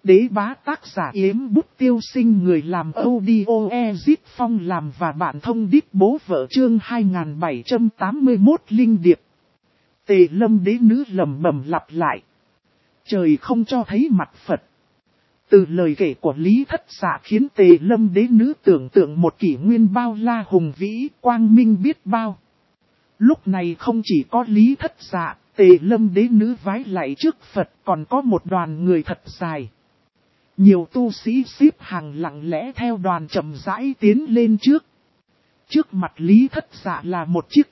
Đế bá tác giả Yếm Bút Tiêu Sinh, người làm audio Ezit Phong làm và bạn thông đít bố vợ chương 2781 Linh Điệp. Tề Lâm đế nữ lẩm bẩm lặp lại. Trời không cho thấy mặt Phật. Từ lời kể của Lý Thất Dạ khiến Tề Lâm đế nữ tưởng tượng một kỷ nguyên bao la hùng vĩ, quang minh biết bao. Lúc này không chỉ có Lý Thất Dạ, Tề Lâm đế nữ vái lạy trước Phật, còn có một đoàn người thật dài. Nhiều tu sĩ xếp hàng lặng lẽ theo đoàn chậm rãi tiến lên trước. Trước mặt Lý Thất Dạ là một chiếc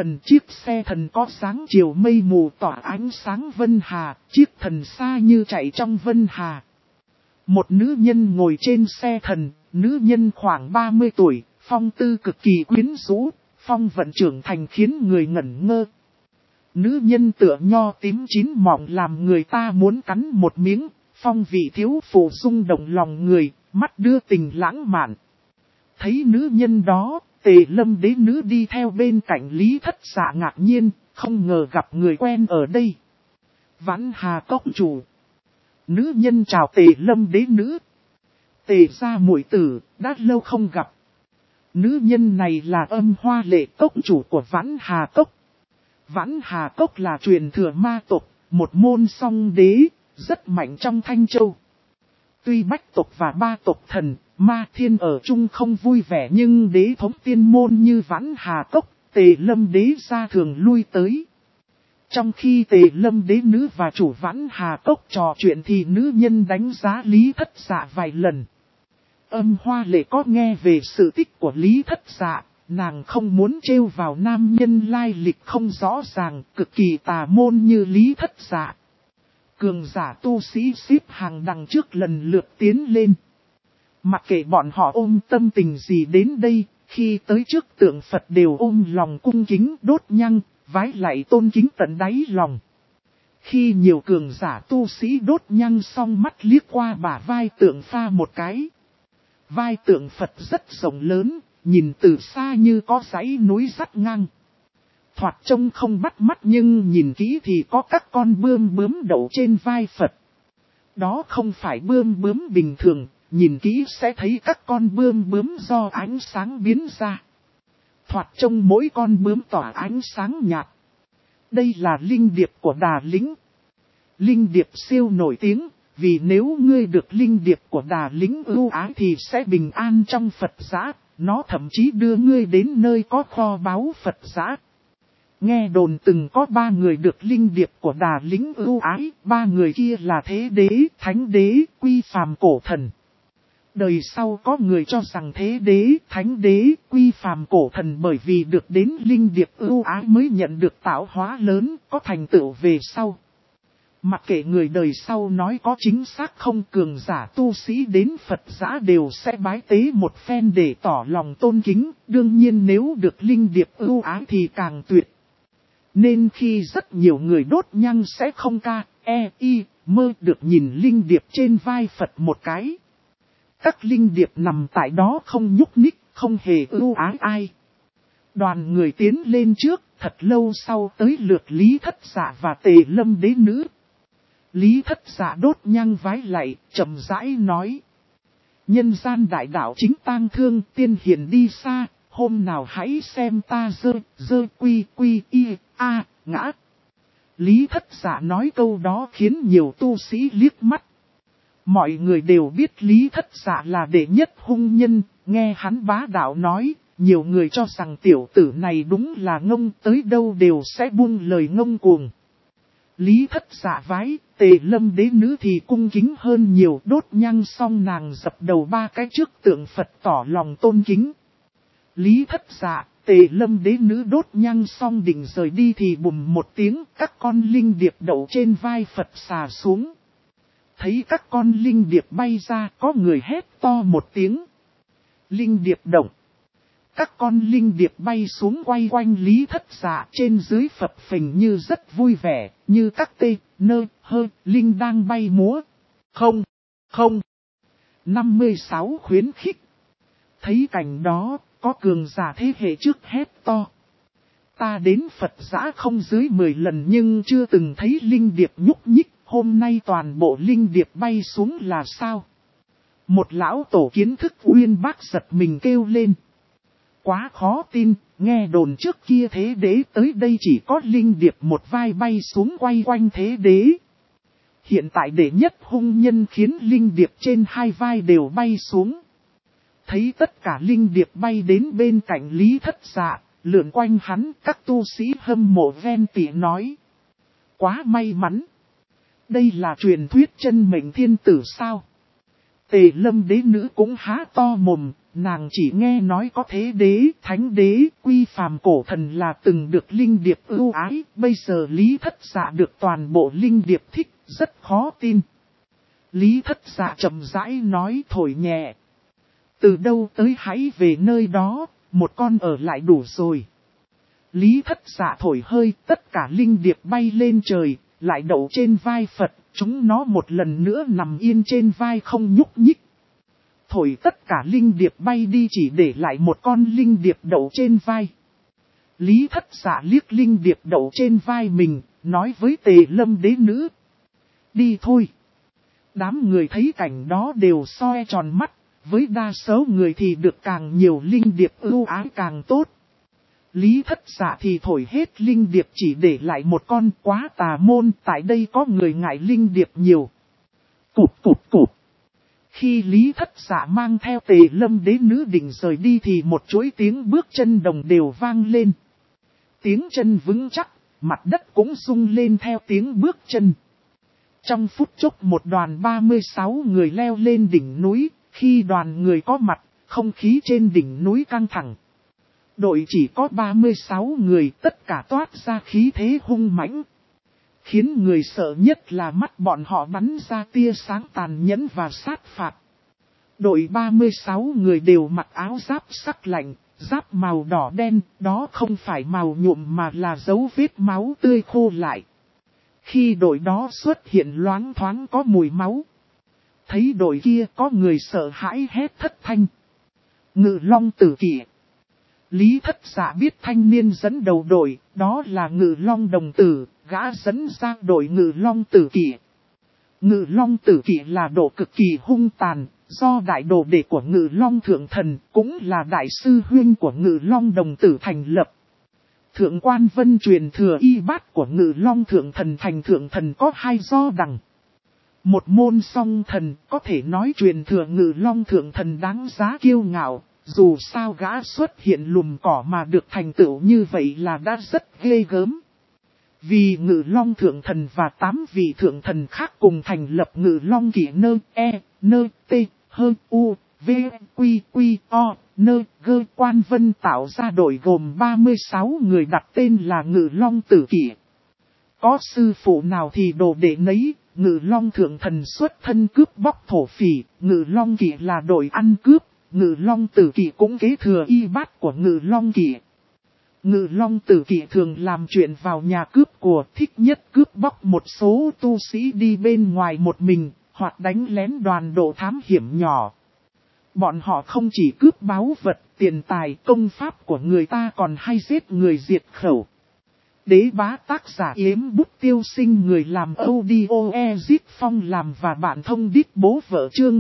xe thần có dáng chiều mây mù tỏa ánh sáng vân hà, chiếc thần xa như chạy trong vân hà. Một nữ nhân ngồi trên xe thần, nữ nhân khoảng 30 tuổi, phong tư cực kỳ quyến rũ, phong vận trưởng thành khiến người ngẩn ngơ. Nữ nhân tựa nho tím chín mọng làm người ta muốn cắn một miếng, phong vị thiếu phụ rung động lòng người, mắt đưa tình lãng mạn. Thấy nữ nhân đó, Tề Lâm đế nữ đi theo bên cạnh Lý Thất Dạ ngạc nhiên, không ngờ gặp người quen ở đây. Vãn Hà Cốc chủ. Nữ nhân chào Tề Lâm đế nữ. Tề gia muội tử, đã lâu không gặp. Nữ nhân này là Âm Hoa Lệ Cốc chủ của Vãn Hà Cốc. Vãn Hà Cốc là truyền thừa ma tộc, một môn song đế, rất mạnh trong Thanh Châu. Tuy bách tộc và ba tộc thần, ma thiên ở chung không vui vẻ, nhưng đế thống tiên môn như Vãn Hà Cốc, Tề Lâm đế gia thường lui tới. Trong khi Tề Lâm đế nữ và chủ Vãn Hà Cốc trò chuyện thì nữ nhân đánh giá Lý Thất Dạ vài lần. Âm Hoa Lệ có nghe về sự tích của Lý Thất Dạ, nàng không muốn trêu vào nam nhân lai lịch không rõ ràng, cực kỳ tà môn như Lý Thất Dạ. Cường giả tu sĩ xếp hàng đằng trước lần lượt tiến lên. Mặc kệ bọn họ ôm tâm tình gì đến đây, khi tới trước tượng Phật đều ôm lòng cung kính đốt nhang, vái lạy tôn kính tận đáy lòng. Khi nhiều cường giả tu sĩ đốt nhang xong, mắt liếc qua bả vai tượng pha một cái. Vai tượng Phật rất rộng lớn, nhìn từ xa như có dãy núi dắt ngang. Thoạt trông không bắt mắt nhưng nhìn kỹ thì có các con bươm bướm đậu trên vai Phật. Đó không phải bươm bướm bình thường, nhìn kỹ sẽ thấy các con bươm bướm do ánh sáng biến ra. Thoạt trông mỗi con bướm tỏa ánh sáng nhạt. Đây là linh điệp của Đà Lĩnh. Linh điệp siêu nổi tiếng, vì nếu ngươi được linh điệp của Đà Lĩnh ưu ái thì sẽ bình an trong Phật giã, nó thậm chí đưa ngươi đến nơi có kho báu Phật giã. Nghe đồn từng có 3 người được linh điệp của Đà Lĩnh ưu ái, 3 người kia là Thế Đế, Thánh Đế, Quy Phàm Cổ Thần. Đời sau có người cho rằng Thế Đế, Thánh Đế, Quy Phàm Cổ Thần bởi vì được đến linh điệp ưu ái mới nhận được tạo hóa lớn, có thành tựu về sau. Mặc kệ người đời sau nói có chính xác không, cường giả tu sĩ đến Phật giã đều sẽ bái tế một phen để tỏ lòng tôn kính, đương nhiên nếu được linh điệp ưu ái thì càng tuyệt. Nên khi rất nhiều người đốt nhang sẽ không mơ được nhìn linh điệp trên vai Phật một cái. Các linh điệp nằm tại đó không nhúc nhích, không hề ưu ái ai. Đoàn người tiến lên trước, thật lâu sau tới lượt Lý Thất Dạ và Tề Lâm đế nữ. Lý Thất Dạ đốt nhang vái lạy, chậm rãi nói. Nhân gian đại đạo chính tang thương, tiên hiền đi xa, hôm nào hãy xem ta ngã. Lý Thất Dạ nói câu đó khiến nhiều tu sĩ liếc mắt. Mọi người đều biết Lý Thất Dạ là đệ nhất hung nhân, nghe hắn bá đạo nói, nhiều người cho rằng tiểu tử này đúng là ngông, tới đâu đều sẽ buông lời ngông cuồng. Lý Thất Dạ vái, Tề Lâm đế nữ thì cung kính hơn nhiều, đốt nhang xong nàng dập đầu 3 cái trước tượng Phật tỏ lòng tôn kính. Lý Thất Dạ, Tề Lâm đế nữ đốt nhang xong định rời đi thì bùm một tiếng, các con linh điệp đậu trên vai Phật xà xuống. Thấy các con linh điệp bay ra, có người hét to một tiếng. Linh điệp động. Các con linh điệp bay xuống quay quanh Lý Thất Dạ, trên dưới phập phình như rất vui vẻ, như các linh đang bay múa. Không. 56 khuyến khích. Thấy cảnh đó, có cường giả thế hệ trước hét to. Ta đến Phật giã không dưới 10 lần nhưng chưa từng thấy linh điệp nhúc nhích, hôm nay toàn bộ linh điệp bay xuống là sao? Một lão tổ kiến thức uyên bác giật mình kêu lên. Quá khó tin, nghe đồn trước kia thế đế tới đây chỉ có linh điệp một vai bay xuống quay quanh thế đế. Hiện tại đệ nhất hung nhân khiến linh điệp trên hai vai đều bay xuống. Thấy tất cả linh điệp bay đến bên cạnh Lý Thất Dạ, lượn quanh hắn, các tu sĩ hâm mộ ven tỉ nói. Quá may mắn. Đây là truyền thuyết chân mệnh thiên tử sao? Tề Lâm đế nữ cũng há to mồm, nàng chỉ nghe nói có thế đế, thánh đế, quy phàm cổ thần là từng được linh điệp ưu ái, bây giờ Lý Thất Dạ được toàn bộ linh điệp thích, rất khó tin. Lý Thất Dạ chậm rãi nói thổi nhẹ. Từ đâu tới hãy về nơi đó, một con ở lại đủ rồi. Lý Thất Dạ thổi hơi, tất cả linh điệp bay lên trời, lại đậu trên vai Phật, chúng nó một lần nữa nằm yên trên vai không nhúc nhích. Thổi tất cả linh điệp bay đi chỉ để lại một con linh điệp đậu trên vai. Lý Thất Dạ liếc linh điệp đậu trên vai mình, nói với Tề Lâm đế nữ. Đi thôi. Đám người thấy cảnh đó đều soi tròn mắt, với đa số người thì được càng nhiều linh điệp ưu ái càng tốt. Lý Thất Dạ thì thổi hết linh điệp chỉ để lại một con, quá tà môn, tại đây có người ngại linh điệp nhiều. Cụp cụp cụp. Khi Lý Thất Dạ mang theo Tề Lâm đế nữ định rời đi thì một chuỗi tiếng bước chân đồng đều vang lên. Tiếng chân vững chắc, mặt đất cũng rung lên theo tiếng bước chân. Trong phút chốc một đoàn 36 người leo lên đỉnh núi, khi đoàn người có mặt, không khí trên đỉnh núi căng thẳng. Đội chỉ có 36 người, tất cả toát ra khí thế hung mãnh. Khiến người sợ nhất là mắt bọn họ bắn ra tia sáng tàn nhẫn và sát phạt. Đội 36 người đều mặc áo giáp sắc lạnh, giáp màu đỏ đen, đó không phải màu nhuộm mà là dấu vết máu tươi khô lại. Khi đội đó xuất hiện loáng thoáng có mùi máu. Thấy đội kia có người sợ hãi hét thất thanh. Ngự Long Tử Kỷ. Lý Thất Dạ biết thanh niên dẫn đầu đội, đó là Ngự Long Đồng Tử, gã dẫn ra đội Ngự Long Tử Kỷ. Ngự Long Tử Kỷ là độ cực kỳ hung tàn, do đại đồ đệ của Ngự Long Thượng Thần, cũng là đại sư huynh của Ngự Long Đồng Tử thành lập. Thượng Quan Vân truyền thừa y bát của Ngự Long Thượng Thần thành Thượng Thần có hai do đẳng. Một môn song thần có thể nói truyền thừa Ngự Long Thượng Thần đáng giá kiêu ngạo. Dù sao gã xuất hiện lùm cỏ mà được thành tựu như vậy là đã rất ghê gớm. Vì Ngự Long Thượng Thần và 8 vị Thượng Thần khác cùng thành lập Ngự Long Kỷ nơ e, nơ t, hơ u, v, quy quy o, nơ gơ Quan Vân tạo ra đội gồm 36 người đặt tên là Ngự Long Tử Kỷ. Có sư phụ nào thì đồ đệ nấy, Ngự Long Thượng Thần xuất thân cướp bóc thổ phỉ, Ngự Long Kỷ là đội ăn cướp. Ngự Long Tử Kỷ cũng kế thừa y bát của Ngự Long Kỷ. Ngự Long Tử Kỷ thường làm chuyện vào nhà cướp của, thích nhất cướp bóc một số tu sĩ đi bên ngoài một mình, hoặc đánh lén đoàn độ thám hiểm nhỏ. Bọn họ không chỉ cướp báu vật, tiền tài, công pháp của người ta còn hay giết người diệt khẩu. Đế Bá tác giả Yếm Bút Tiêu Sinh, người làm audio Ezit Phong làm và bạn thông đít bố vợ chương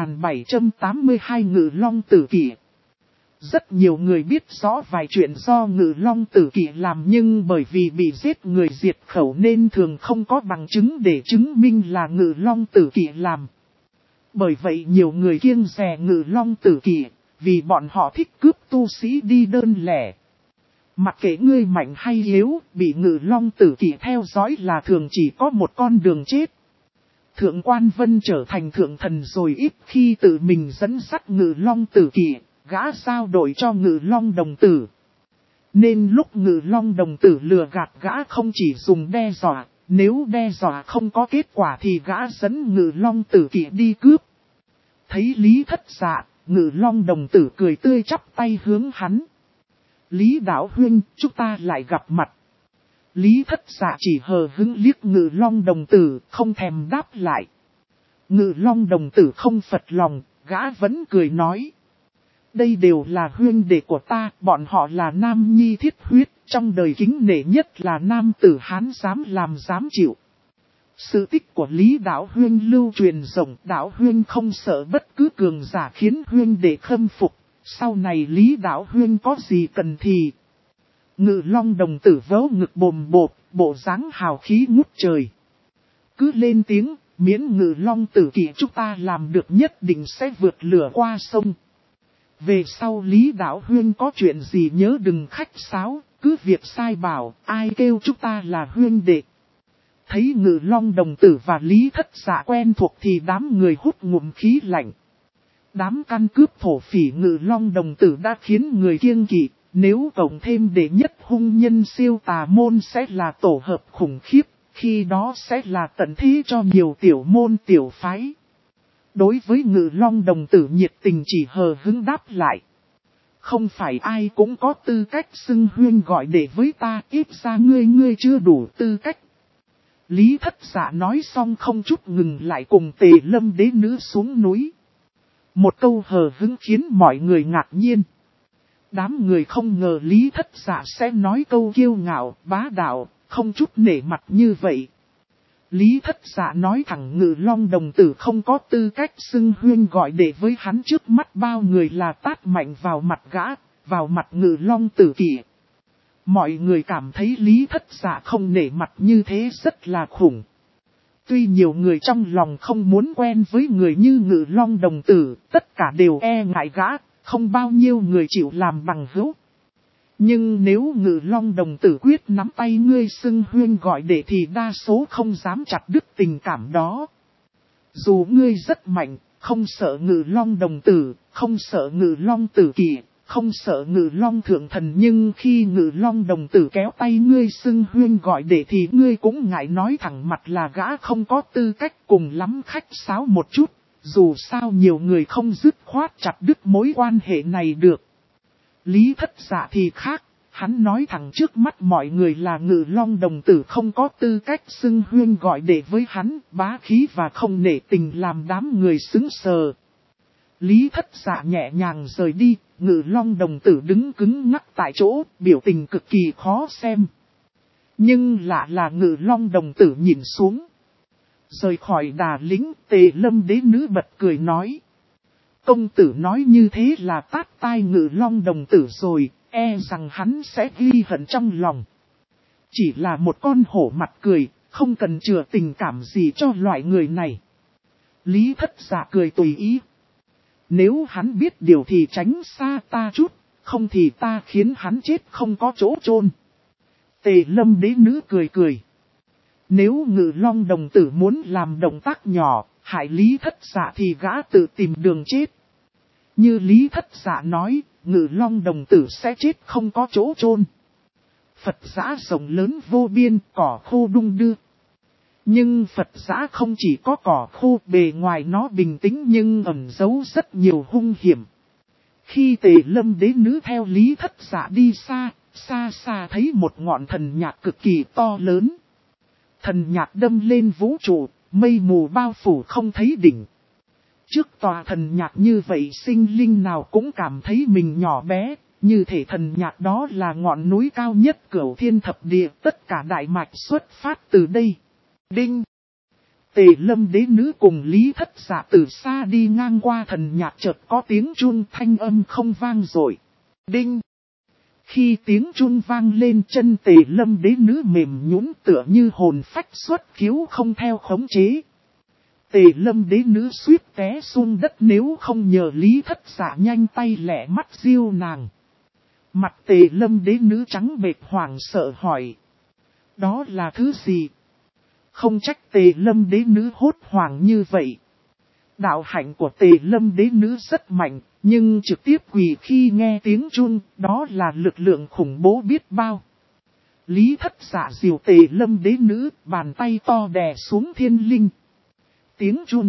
2782 Ngự Long Tử Kỷ. Rất nhiều người biết rõ vài chuyện do Ngự Long Tử Kỷ làm, nhưng bởi vì bị giết người diệt khẩu nên thường không có bằng chứng để chứng minh là Ngự Long Tử Kỷ làm. Bởi vậy nhiều người kiêng dè Ngự Long Tử Kỷ, vì bọn họ thích cướp tu sĩ đi đơn lẻ. Mặc kệ ngươi mạnh hay yếu, bị Ngự Long Tử Kỷ theo dõi là thường chỉ có một con đường chết. Thượng Quan Vân trở thành Thượng Thần rồi ít khi tự mình dẫn dắt Ngự Long Tử Kỷ, gã giao đội cho Ngự Long Đồng Tử. Nên lúc Ngự Long Đồng Tử lừa gạt gã không chỉ dùng đe dọa, nếu đe dọa không có kết quả thì gã dẫn Ngự Long Tử Kỷ đi cướp. Thấy Lý Thất Dạ, Ngự Long Đồng Tử cười tươi chắp tay hướng hắn. Lý Đạo Huynh, chúng ta lại gặp mặt. Lý Thất Dạ chỉ hờ hững liếc Ngự Long Đồng Tử, không thèm đáp lại. Ngự Long Đồng Tử không phật lòng, gã vẫn cười nói. Đây đều là huynh đệ của ta, bọn họ là nam nhi thiết huyết, trong đời kính nể nhất là nam tử Hán dám làm dám chịu. Sự tích của Lý Đạo Huyên lưu truyền rộng, Đạo Huyên không sợ bất cứ cường giả khiến Huyên để khâm phục. Sau này Lý Đạo Huyên có gì cần thì. Ngự Long đồng tử vớ ngực bồm bột, bộ dáng hào khí ngút trời. Cứ lên tiếng, miễn Ngự Long tử kỷ chúng ta làm được nhất định sẽ vượt lửa qua sông. Về sau Lý Đạo Huyên có chuyện gì nhớ đừng khách sáo, cứ việc sai bảo, ai kêu chúng ta là huyên đệ. Thấy Ngự Long đồng tử và Lý Thất Dạ quen thuộc thì đám người hút ngụm khí lạnh. Đám căn cướp thổ phỉ Ngự Long đồng tử đã khiến người kiêng kỵ, nếu cộng thêm đệ nhất hung nhân siêu tà môn sẽ là tổ hợp khủng khiếp, khi đó sẽ là tận thế cho nhiều tiểu môn tiểu phái. Đối với Ngự Long đồng tử nhiệt tình chỉ hờ hững đáp lại. Không phải ai cũng có tư cách xưng huyên gọi đệ với ta, ít ra ngươi chưa đủ tư cách. Lý Thất Dạ nói xong không chút ngừng lại cùng Tề Lâm đế nữ xuống núi. Một câu hờ hững khiến mọi người ngạc nhiên. Đám người không ngờ Lý Thất Dạ sẽ nói câu kiêu ngạo, bá đạo, không chút nể mặt như vậy. Lý Thất Dạ nói thẳng Ngự Long đồng tử không có tư cách xưng huyên gọi đệ với hắn trước mắt bao người là tát mạnh vào mặt gã, vào mặt Ngự Long tử kỷ. Mọi người cảm thấy Lý Thất Dạ không nể mặt như thế rất là khủng. Tuy nhiều người trong lòng không muốn quen với người như Ngự Long đồng tử, tất cả đều e ngại gã, không bao nhiêu người chịu làm bằng hữu. Nhưng nếu Ngự Long đồng tử quyết nắm tay ngươi xưng huyên gọi đệ thì đa số không dám chặt đứt tình cảm đó. Dù ngươi rất mạnh, không sợ Ngự Long đồng tử, không sợ Ngự Long tử kỷ, không sợ Ngự Long thượng thần, nhưng khi Ngự Long đồng tử kéo tay ngươi xưng huyên gọi đệ thì ngươi cũng ngại nói thẳng mặt là gã không có tư cách, cùng lắm khách sáo một chút, dù sao nhiều người không dứt khoát chặt đứt mối quan hệ này được. Lý Thất Dạ thì khác, hắn nói thẳng trước mắt mọi người là Ngự Long đồng tử không có tư cách xưng huyên gọi đệ với hắn, bá khí và không nể tình làm đám người sững sờ. Lý Thất Dạ nhẹ nhàng rời đi, Ngự Long đồng tử đứng cứng ngắc tại chỗ, biểu tình cực kỳ khó xem. Nhưng lạ là Ngự Long đồng tử nhìn xuống. Rời khỏi đà lính, Tề Lâm đế nữ bật cười nói. Công tử nói như thế là tát tai Ngự Long đồng tử rồi, e rằng hắn sẽ ghi hận trong lòng. Chỉ là một con hổ mặt cười, không cần chừa tình cảm gì cho loại người này. Lý Thất Dạ cười tùy ý. Nếu hắn biết điều thì tránh xa ta chút, không thì ta khiến hắn chết không có chỗ chôn. Tề Lâm đế nữ cười cười. Nếu Ngự Long đồng tử muốn làm động tác nhỏ, hại Lý Thất Dạ thì gã tự tìm đường chết. Như Lý Thất Dạ nói, Ngự Long đồng tử sẽ chết không có chỗ chôn. Phật giã rộng lớn vô biên, cỏ khô đung đưa. Nhưng Phật giã không chỉ có cỏ khô, bề ngoài nó bình tĩnh nhưng ẩn giấu rất nhiều hung hiểm. Khi Tề Lâm đế nữ theo Lý Thất Dạ đi xa, xa xa thấy một ngọn thần nhạc cực kỳ to lớn. Thần nhạc đâm lên vũ trụ, mây mù bao phủ không thấy đỉnh. Trước tòa thần nhạc như vậy sinh linh nào cũng cảm thấy mình nhỏ bé, như thể thần nhạc đó là ngọn núi cao nhất cửu thiên thập địa, tất cả đại mạch xuất phát từ đây. Đinh! Tề Lâm đế nữ cùng Lý Thất Dạ từ xa đi ngang qua thần nhạc, chợt có tiếng chuông thanh âm không vang rồi. Đinh! Khi tiếng chuông vang lên, chân Tề Lâm đế nữ mềm nhũn tựa như hồn phách xuất khiếu không theo khống chế. Tề Lâm đế nữ suýt té xuống đất nếu không nhờ Lý Thất Dạ nhanh tay lẹ mắt diêu nàng. Mặt Tề Lâm đế nữ trắng bệch hoảng sợ hỏi. Đó là thứ gì? Không trách Tề Lâm đế nữ hốt hoảng như vậy. Đạo hạnh của Tề Lâm đế nữ rất mạnh, nhưng trực tiếp quỳ khi nghe tiếng chuông, đó là lực lượng khủng bố biết bao. Lý Thất Dạ dìu Tề Lâm đế nữ, bàn tay to đè xuống thiên linh. Tiếng chuông.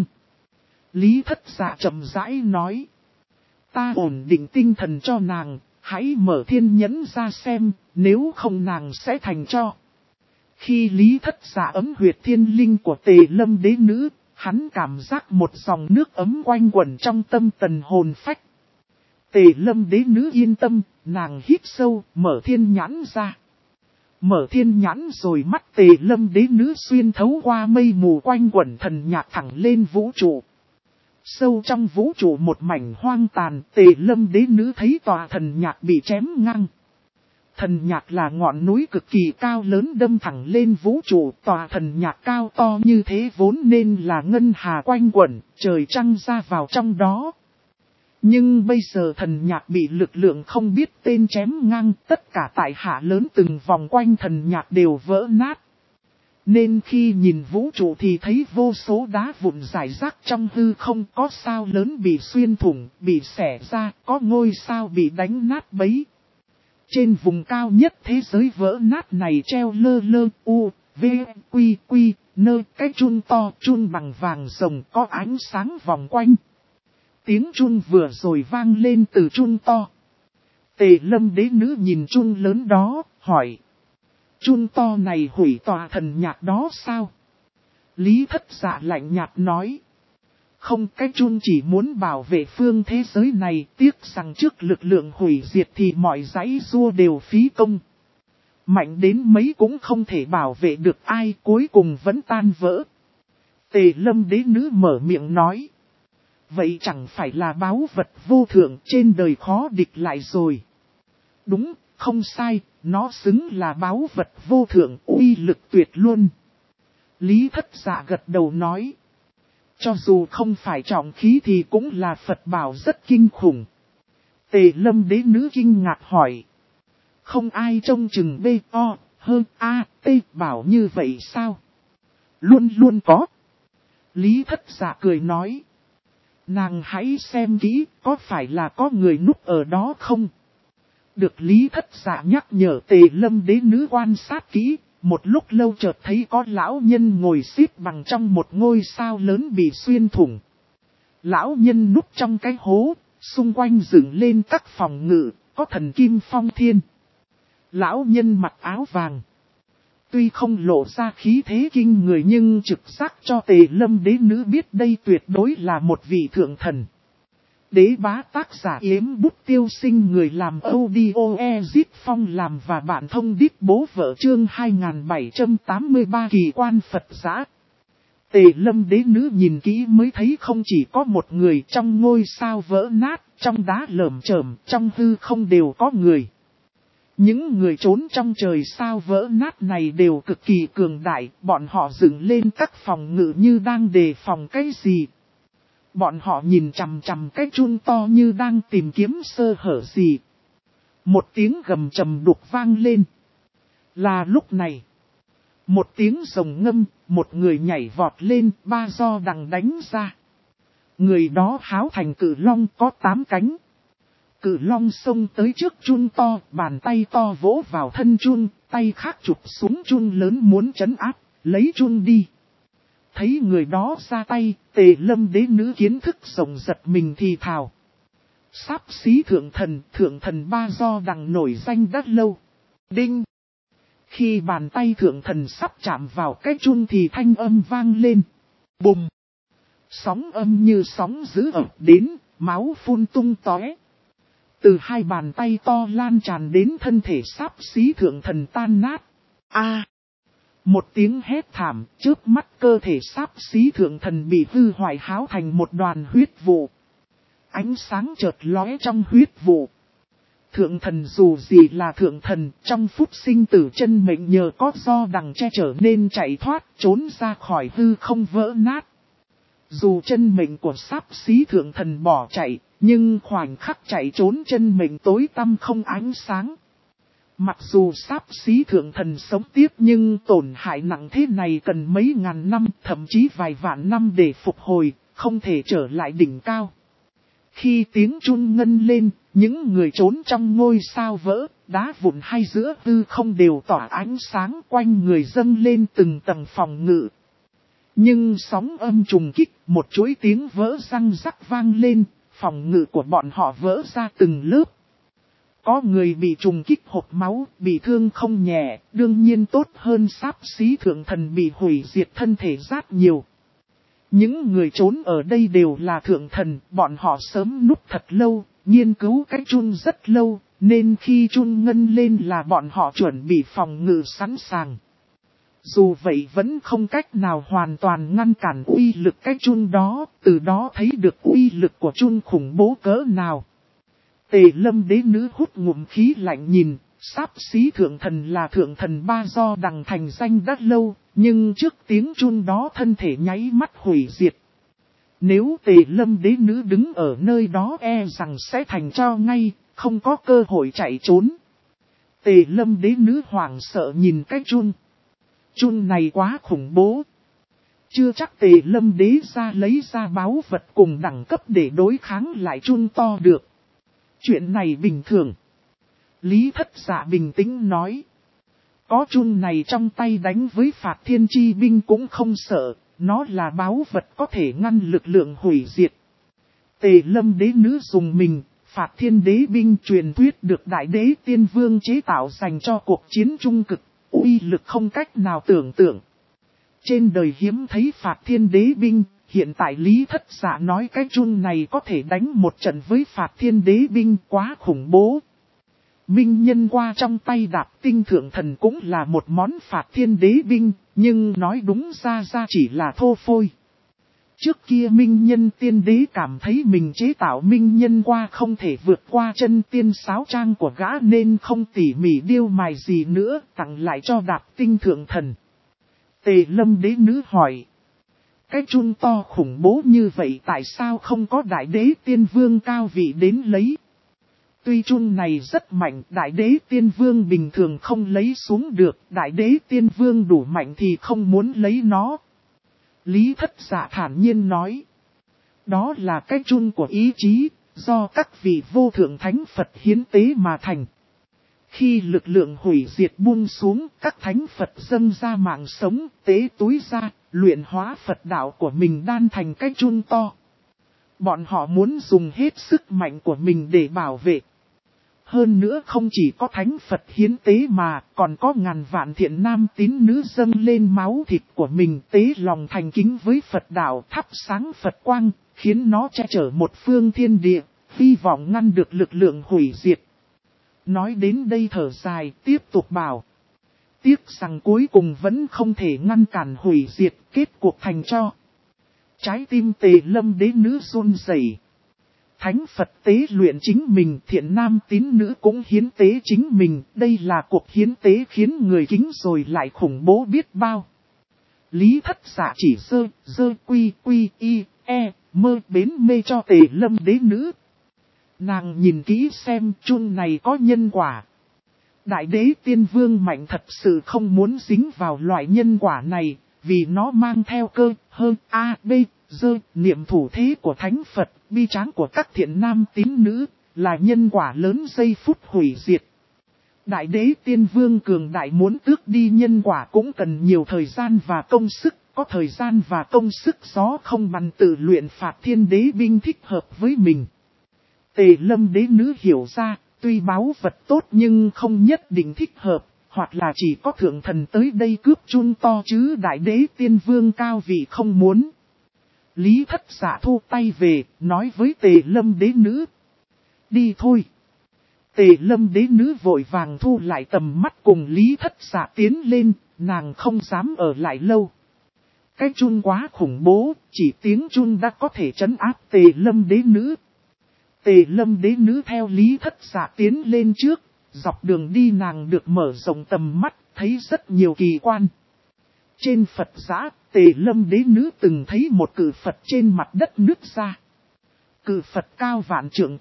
Lý Thất Dạ chậm rãi nói. Ta ổn định tinh thần cho nàng, hãy mở thiên nhẫn ra xem, nếu không nàng sẽ thành tro. Khi Lý Thất Dạ ấm huyệt thiên linh của Tề Lâm đế nữ, hắn cảm giác một dòng nước ấm quanh quẩn trong tâm tần hồn phách. Tề Lâm đế nữ yên tâm, nàng hít sâu, mở thiên nhãn ra. Mở thiên nhãn rồi mắt Tề Lâm đế nữ xuyên thấu qua mây mù quanh quẩn thần nhạc thẳng lên vũ trụ. Sâu trong vũ trụ một mảnh hoang tàn, Tề Lâm đế nữ thấy tòa thần nhạc bị chém ngang. Thần nhạc là ngọn núi cực kỳ cao lớn đâm thẳng lên vũ trụ, tòa thần nhạc cao to như thế vốn nên là ngân hà quanh quẩn, trời trăng ra vào trong đó. Nhưng bây giờ thần nhạc bị lực lượng không biết tên chém ngang, tất cả tại hạ lớn từng vòng quanh thần nhạc đều vỡ nát. Nên khi nhìn vũ trụ thì thấy vô số đá vụn rải rác trong hư không, có sao lớn bị xuyên thủng, bị xẻ ra, có ngôi sao bị đánh nát bấy. Trên vùng cao nhất thế giới vỡ nát này treo lơ lơ u, v, quy quy, nơi cái chun to chun bằng vàng rồng có ánh sáng vòng quanh. Tiếng chun vừa rồi vang lên từ chun to. Tề Lâm đế nữ nhìn chun lớn đó, hỏi. Chun to này hủy tòa thần nhạc đó sao? Lý Thất Dạ lạnh nhạt nói. Không, cái chun chỉ muốn bảo vệ phương thế giới này, tiếc rằng trước lực lượng hủy diệt thì mọi dãy rua đều phí công. Mạnh đến mấy cũng không thể bảo vệ được ai, cuối cùng vẫn tan vỡ. Tề Lâm đế nữ mở miệng nói. Vậy chẳng phải là báu vật vô thượng trên đời khó địch lại rồi. Đúng, không sai, nó xứng là báu vật vô thượng uy lực tuyệt luôn. Lý Thất Dạ gật đầu nói. Cho dù không phải trọng khí thì cũng là Phật bảo rất kinh khủng. Tề Lâm đế nữ kinh ngạc hỏi. Không ai trông chừng B.O. hơn A.T. bảo như vậy sao? Luôn luôn có. Lý Thất Dạ cười nói. Nàng hãy xem kỹ, có phải là có người núp ở đó không? Được Lý Thất Dạ nhắc nhở Tề Lâm đế nữ quan sát kỹ, một lúc lâu chợt thấy có lão nhân ngồi xếp bằng trong một ngôi sao lớn bị xuyên thủng. Lão nhân núp trong cái hố, xung quanh dựng lên các phòng ngự, có thần kim phong thiên. Lão nhân mặc áo vàng. Tuy không lộ ra khí thế kinh người nhưng trực giác cho Tề Lâm đế nữ biết đây tuyệt đối là một vị thượng thần. Đế bá tác giả Yếm Bút Tiêu Sinh, người làm audio Ezit Phong làm và bạn thông đít bố vợ chương 2783 kỳ quan Phật giã. Tề Lâm đế nữ nhìn kỹ mới thấy không chỉ có một người, trong ngôi sao vỡ nát, trong đá lởm chởm, trong hư không đều có người. Những người trốn trong trời sao vỡ nát này đều cực kỳ cường đại, bọn họ dựng lên các phòng ngự như đang đề phòng cái gì. Bọn họ nhìn chằm chằm cái chun to như đang tìm kiếm sơ hở gì. Một tiếng gầm trầm đục vang lên. Là lúc này. Một tiếng rồng ngâm, một người nhảy vọt lên, ba do đằng đánh ra. Người đó háo thành cự long có 8 cánh. Cự long xông tới trước chun to, bàn tay to vỗ vào thân chun, tay khác chụp xuống chun lớn muốn trấn áp, lấy chun đi. Thấy người đó ra tay, Tề Lâm đế nữ kiến thức rộng giật mình thì thào. Sáp xí thượng thần ba do đằng nổi danh đã lâu. Đinh! Khi bàn tay thượng thần sắp chạm vào cái chun thì thanh âm vang lên. Bùm! Sóng âm như sóng dữ ập đến, máu phun tung tóe. Từ hai bàn tay to lan tràn đến thân thể sáp xí thượng thần tan nát. A! Một tiếng hét thảm, trước mắt cơ thể sáp xí thượng thần bị hư hoại háo thành một đoàn huyết vụ. Ánh sáng chợt lóe trong huyết vụ. Thượng thần dù gì là thượng thần, trong phút sinh tử chân mệnh nhờ có do đằng che chở nên chạy thoát, trốn ra khỏi hư không vỡ nát. Dù chân mệnh của sáp xí thượng thần bỏ chạy, nhưng khoảnh khắc chạy trốn chân mệnh tối tăm không ánh sáng. Mặc dù sáp xí thượng thần sống tiếp nhưng tổn hại nặng thế này cần mấy ngàn năm, thậm chí vài vạn năm để phục hồi, không thể trở lại đỉnh cao. Khi tiếng chun ngân lên, những người trốn trong ngôi sao vỡ, đá vụn hay giữa hư không đều tỏa ánh sáng quanh người dâng lên từng tầng phòng ngự. Nhưng sóng âm trùng kích, một chuỗi tiếng vỡ răng rắc vang lên, phòng ngự của bọn họ vỡ ra từng lớp. Có người bị trùng kích hộc máu, bị thương không nhẹ, đương nhiên tốt hơn sáp xí thượng thần bị hủy diệt thân thể rất nhiều. Những người trốn ở đây đều là thượng thần, bọn họ sớm núp thật lâu, nghiên cứu cái chun rất lâu, Nên khi chun ngân lên là bọn họ chuẩn bị phòng ngự sẵn sàng. Dù vậy vẫn không cách nào hoàn toàn ngăn cản uy lực cái chun đó, từ đó thấy được uy lực của chun khủng bố cỡ nào. Tề Lâm đế nữ hút ngụm khí lạnh nhìn, sáp xí thượng thần là thượng thần ba do đằng thành danh đã lâu, nhưng trước tiếng chun đó thân thể nháy mắt hủy diệt. Nếu Tề Lâm đế nữ đứng ở nơi đó e rằng sẽ thành cho ngay, không có cơ hội chạy trốn. Tề Lâm đế nữ hoảng sợ nhìn cái chun. Chun này quá khủng bố. Chưa chắc Tề Lâm đế ra lấy ra báu vật cùng đẳng cấp để đối kháng lại chun to được. Chuyện này bình thường. Lý Thất Dạ bình tĩnh nói. Có chun này trong tay đánh với Phạt Thiên Chi binh cũng không sợ, nó là báu vật có thể ngăn lực lượng hủy diệt. Tề Lâm đế nữ dùng mình, Phạt Thiên đế binh truyền thuyết được Đại đế Tiên Vương chế tạo dành cho cuộc chiến trung cực, uy lực không cách nào tưởng tượng. Trên đời hiếm thấy Phạt Thiên đế binh, hiện tại Lý Thất Dạ nói cái chun này có thể đánh một trận với Phạt Thiên đế binh quá khủng bố. Minh nhân qua trong tay Đạp Tinh thượng thần cũng là một món Phạt Thiên đế binh, nhưng nói đúng ra chỉ là thô phôi. Trước kia Minh nhân tiên đế cảm thấy mình chế tạo Minh nhân qua không thể vượt qua chân tiên sáo trang của gã nên không tỉ mỉ điêu mài gì nữa, tặng lại cho Đạp Tinh thượng thần. Tề Lâm đế nữ hỏi. Cái chun to khủng bố như vậy tại sao không có Đại đế Tiên Vương cao vị đến lấy? Tuy chun này rất mạnh, Đại đế Tiên Vương bình thường không lấy xuống được, Đại đế Tiên Vương đủ mạnh thì không muốn lấy nó. Lý Thất Dạ thản nhiên nói. Đó là cái chun của ý chí, do các vị vô thượng thánh Phật hiến tế mà thành. Khi lực lượng hủy diệt buông xuống, các thánh Phật dâng ra mạng sống, tế túi ra, luyện hóa Phật đạo của mình đan thành cái chun to. Bọn họ muốn dùng hết sức mạnh của mình để bảo vệ. Hơn nữa không chỉ có thánh Phật hiến tế mà còn có ngàn vạn thiện nam tín nữ dâng lên máu thịt của mình tế lòng thành kính với Phật đạo thắp sáng Phật quang, khiến nó che chở một phương thiên địa, hy vọng ngăn được lực lượng hủy diệt. Nói đến đây thở dài, tiếp tục bảo. Tiếc rằng cuối cùng vẫn không thể ngăn cản hủy diệt, kết cuộc thành cho. Trái tim Tề Lâm đế nữ run rẩy. Thánh Phật tế luyện chính mình, thiện nam tín nữ cũng hiến tế chính mình, đây là cuộc hiến tế khiến người kính rồi lại khủng bố biết bao. Lý Thất Dạ chỉ quy y, mơ bến mê cho Tề Lâm đế nữ. Nàng nhìn kỹ xem chun này có nhân quả. Đại đế Tiên Vương mạnh thật sự không muốn dính vào loại nhân quả này, vì nó mang theo cơ, niệm thủ thế của Thánh Phật, bi tráng của các thiện nam tín nữ, là nhân quả lớn giây phút hủy diệt. Đại đế Tiên Vương cường đại muốn tước đi nhân quả cũng cần nhiều thời gian và công sức, có thời gian và công sức gió không bằng tự luyện Phạt Thiên đế binh thích hợp với mình. Tề Lâm đế nữ hiểu ra, tuy báu vật tốt nhưng không nhất định thích hợp, hoặc là chỉ có thượng thần tới đây cướp chun to chứ Đại đế Tiên Vương cao vị không muốn. Lý Thất Dạ thu tay về, nói với Tề Lâm đế nữ. Đi thôi. Tề Lâm đế nữ vội vàng thu lại tầm mắt cùng Lý Thất Dạ tiến lên, nàng không dám ở lại lâu. Cái chun quá khủng bố, chỉ tiếng chun đã có thể trấn áp Tề Lâm đế nữ. Tề Lâm đế nữ theo Lý Thất Dạ tiến lên trước, dọc đường đi nàng được mở rộng tầm mắt, thấy rất nhiều kỳ quan. Trên Phật giã, Tề Lâm đế nữ từng thấy một cự Phật trên mặt đất nứt ra. Cự Phật cao vạn trượng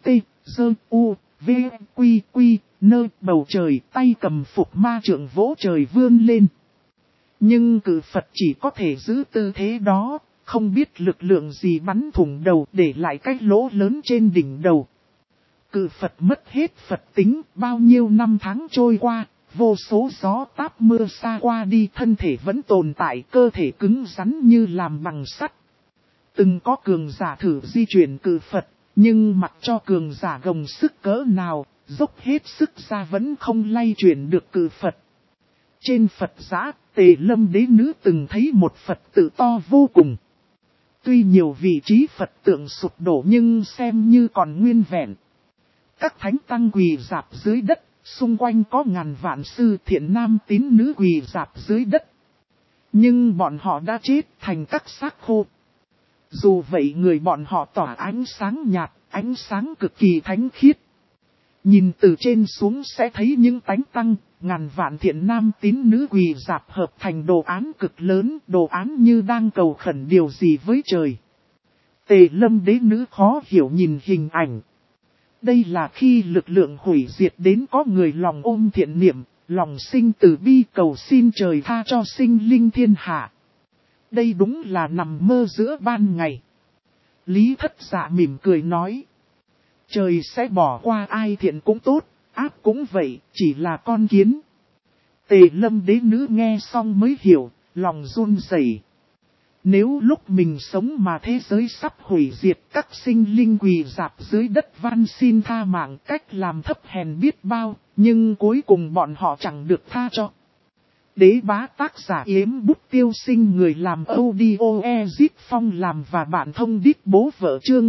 nơi bầu trời, tay cầm phục ma trượng vỗ trời vươn lên. Nhưng cự Phật chỉ có thể giữ tư thế đó, không biết lực lượng gì bắn thủng đầu để lại cái lỗ lớn trên đỉnh đầu. Cự Phật mất hết Phật tính, bao nhiêu năm tháng trôi qua, vô số gió táp mưa xa qua đi, thân thể vẫn tồn tại, cơ thể cứng rắn như làm bằng sắt. Từng có cường giả thử di chuyển cự Phật, nhưng mặc cho cường giả gồng sức cỡ nào, dốc hết sức ra vẫn không lay chuyển được cự Phật. Trên Phật giã, Tề Lâm đế nữ từng thấy một Phật tự to vô cùng. Tuy nhiều vị trí Phật tượng sụp đổ nhưng xem như còn nguyên vẹn. Các thánh tăng quỳ rạp dưới đất, xung quanh có ngàn vạn sư thiện nam tín nữ quỳ rạp dưới đất. Nhưng bọn họ đã chết thành các xác khô. Dù vậy người bọn họ tỏa ánh sáng nhạt, ánh sáng cực kỳ thánh khiết. Nhìn từ trên xuống sẽ thấy những thánh tăng, ngàn vạn thiện nam tín nữ quỳ rạp hợp thành đồ án cực lớn, đồ án như đang cầu khẩn điều gì với trời. Tề Lâm đế nữ khó hiểu nhìn hình ảnh. Đây là khi lực lượng hủy diệt đến có người lòng ôm thiện niệm, lòng sinh từ bi cầu xin trời tha cho sinh linh thiên hạ. Đây đúng là nằm mơ giữa ban ngày. Lý Thất Dạ mỉm cười nói. Trời sẽ bỏ qua ai thiện cũng tốt, ác cũng vậy, chỉ là con kiến. Tề Lâm đế nữ nghe xong mới hiểu, lòng run rẩy. Nếu lúc mình sống mà thế giới sắp hủy diệt, các sinh linh quỳ rạp dưới đất van xin tha mạng, cách làm thấp hèn biết bao, nhưng cuối cùng bọn họ chẳng được tha cho. Đế bá tác giả Yếm Bút Tiêu Sinh, người làm audio Ezip Phong làm và bạn thông đít bố vợ, chương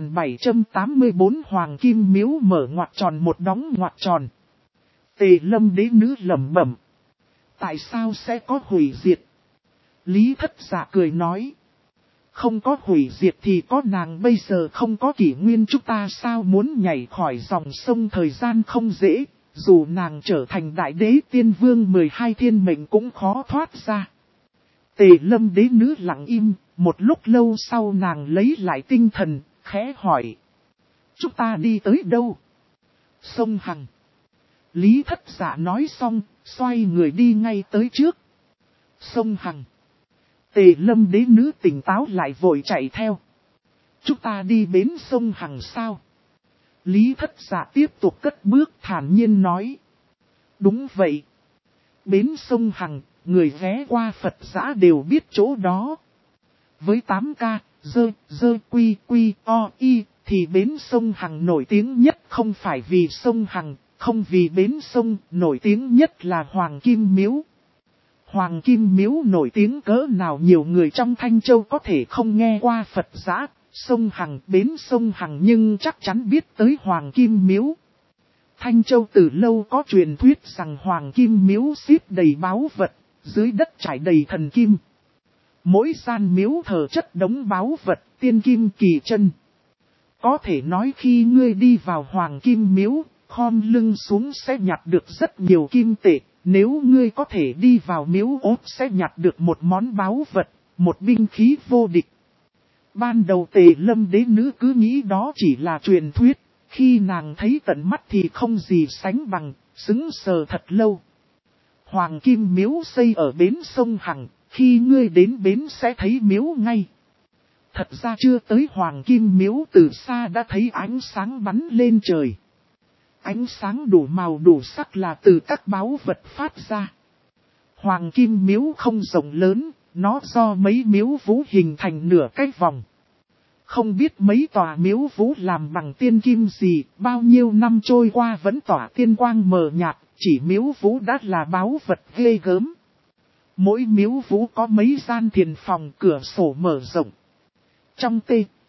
2784 Hoàng Kim Miếu mở ngoặc tròn một đóng ngoặc tròn. Tề Lâm đế nữ lẩm bẩm. Tại sao sẽ có hủy diệt? Lý Thất Dạ cười nói. Không có hủy diệt thì có nàng bây giờ không có kỷ nguyên, chúng ta sao muốn nhảy khỏi dòng sông thời gian không dễ. Dù nàng trở thành đại đế tiên vương 12 thiên mệnh cũng khó thoát ra. Tề Lâm đế nữ lặng im, một lúc lâu sau nàng lấy lại tinh thần, khẽ hỏi. Chúng ta đi tới đâu? Sông Hằng. Lý Thất Dạ nói xong, xoay người đi ngay tới trước. Sông Hằng. Tề Lâm đế nữ tỉnh táo lại vội chạy theo. Chúng ta đi bến sông Hằng sao? Lý Thất Dạ tiếp tục cất bước thản nhiên nói. Đúng vậy. Bến sông Hằng, người ghé qua Phật giã đều biết chỗ đó. Với 8K, quy, thì bến sông Hằng nổi tiếng nhất không phải vì sông Hằng, không vì bến sông, nổi tiếng nhất là Hoàng Kim Miếu. Hoàng Kim Miếu nổi tiếng cỡ nào nhiều người trong Thanh Châu có thể không nghe qua Phật giã, sông Hằng, bến sông Hằng nhưng chắc chắn biết tới Hoàng Kim Miếu. Thanh Châu từ lâu có truyền thuyết rằng Hoàng Kim Miếu xếp đầy báu vật, dưới đất trải đầy thần kim. Mỗi gian miếu thờ chất đống báu vật, tiên kim kỳ chân. Có thể nói khi ngươi đi vào Hoàng Kim Miếu, khom lưng xuống sẽ nhặt được rất nhiều kim tệ. Nếu ngươi có thể đi vào miếu ốt sẽ nhặt được một món báu vật, một binh khí vô địch. Ban đầu Tề Lâm đế nữ cứ nghĩ đó chỉ là truyền thuyết, khi nàng thấy tận mắt thì không gì sánh bằng, sững sờ thật lâu. Hoàng Kim Miếu xây ở bến sông Hằng, khi ngươi đến bến sẽ thấy miếu ngay. Thật ra chưa tới Hoàng Kim Miếu từ xa đã thấy ánh sáng bắn lên trời. Ánh sáng đủ màu đủ sắc là từ các báu vật phát ra. Hoàng Kim Miếu không rộng lớn, nó do mấy miếu vũ hình thành nửa cái vòng. Không biết mấy tòa miếu vũ làm bằng tiên kim gì, bao nhiêu năm trôi qua vẫn tỏa tiên quang mờ nhạt, chỉ miếu vũ đã là báu vật ghê gớm. Mỗi miếu vũ có mấy gian thiền phòng, cửa sổ mở rộng. Trong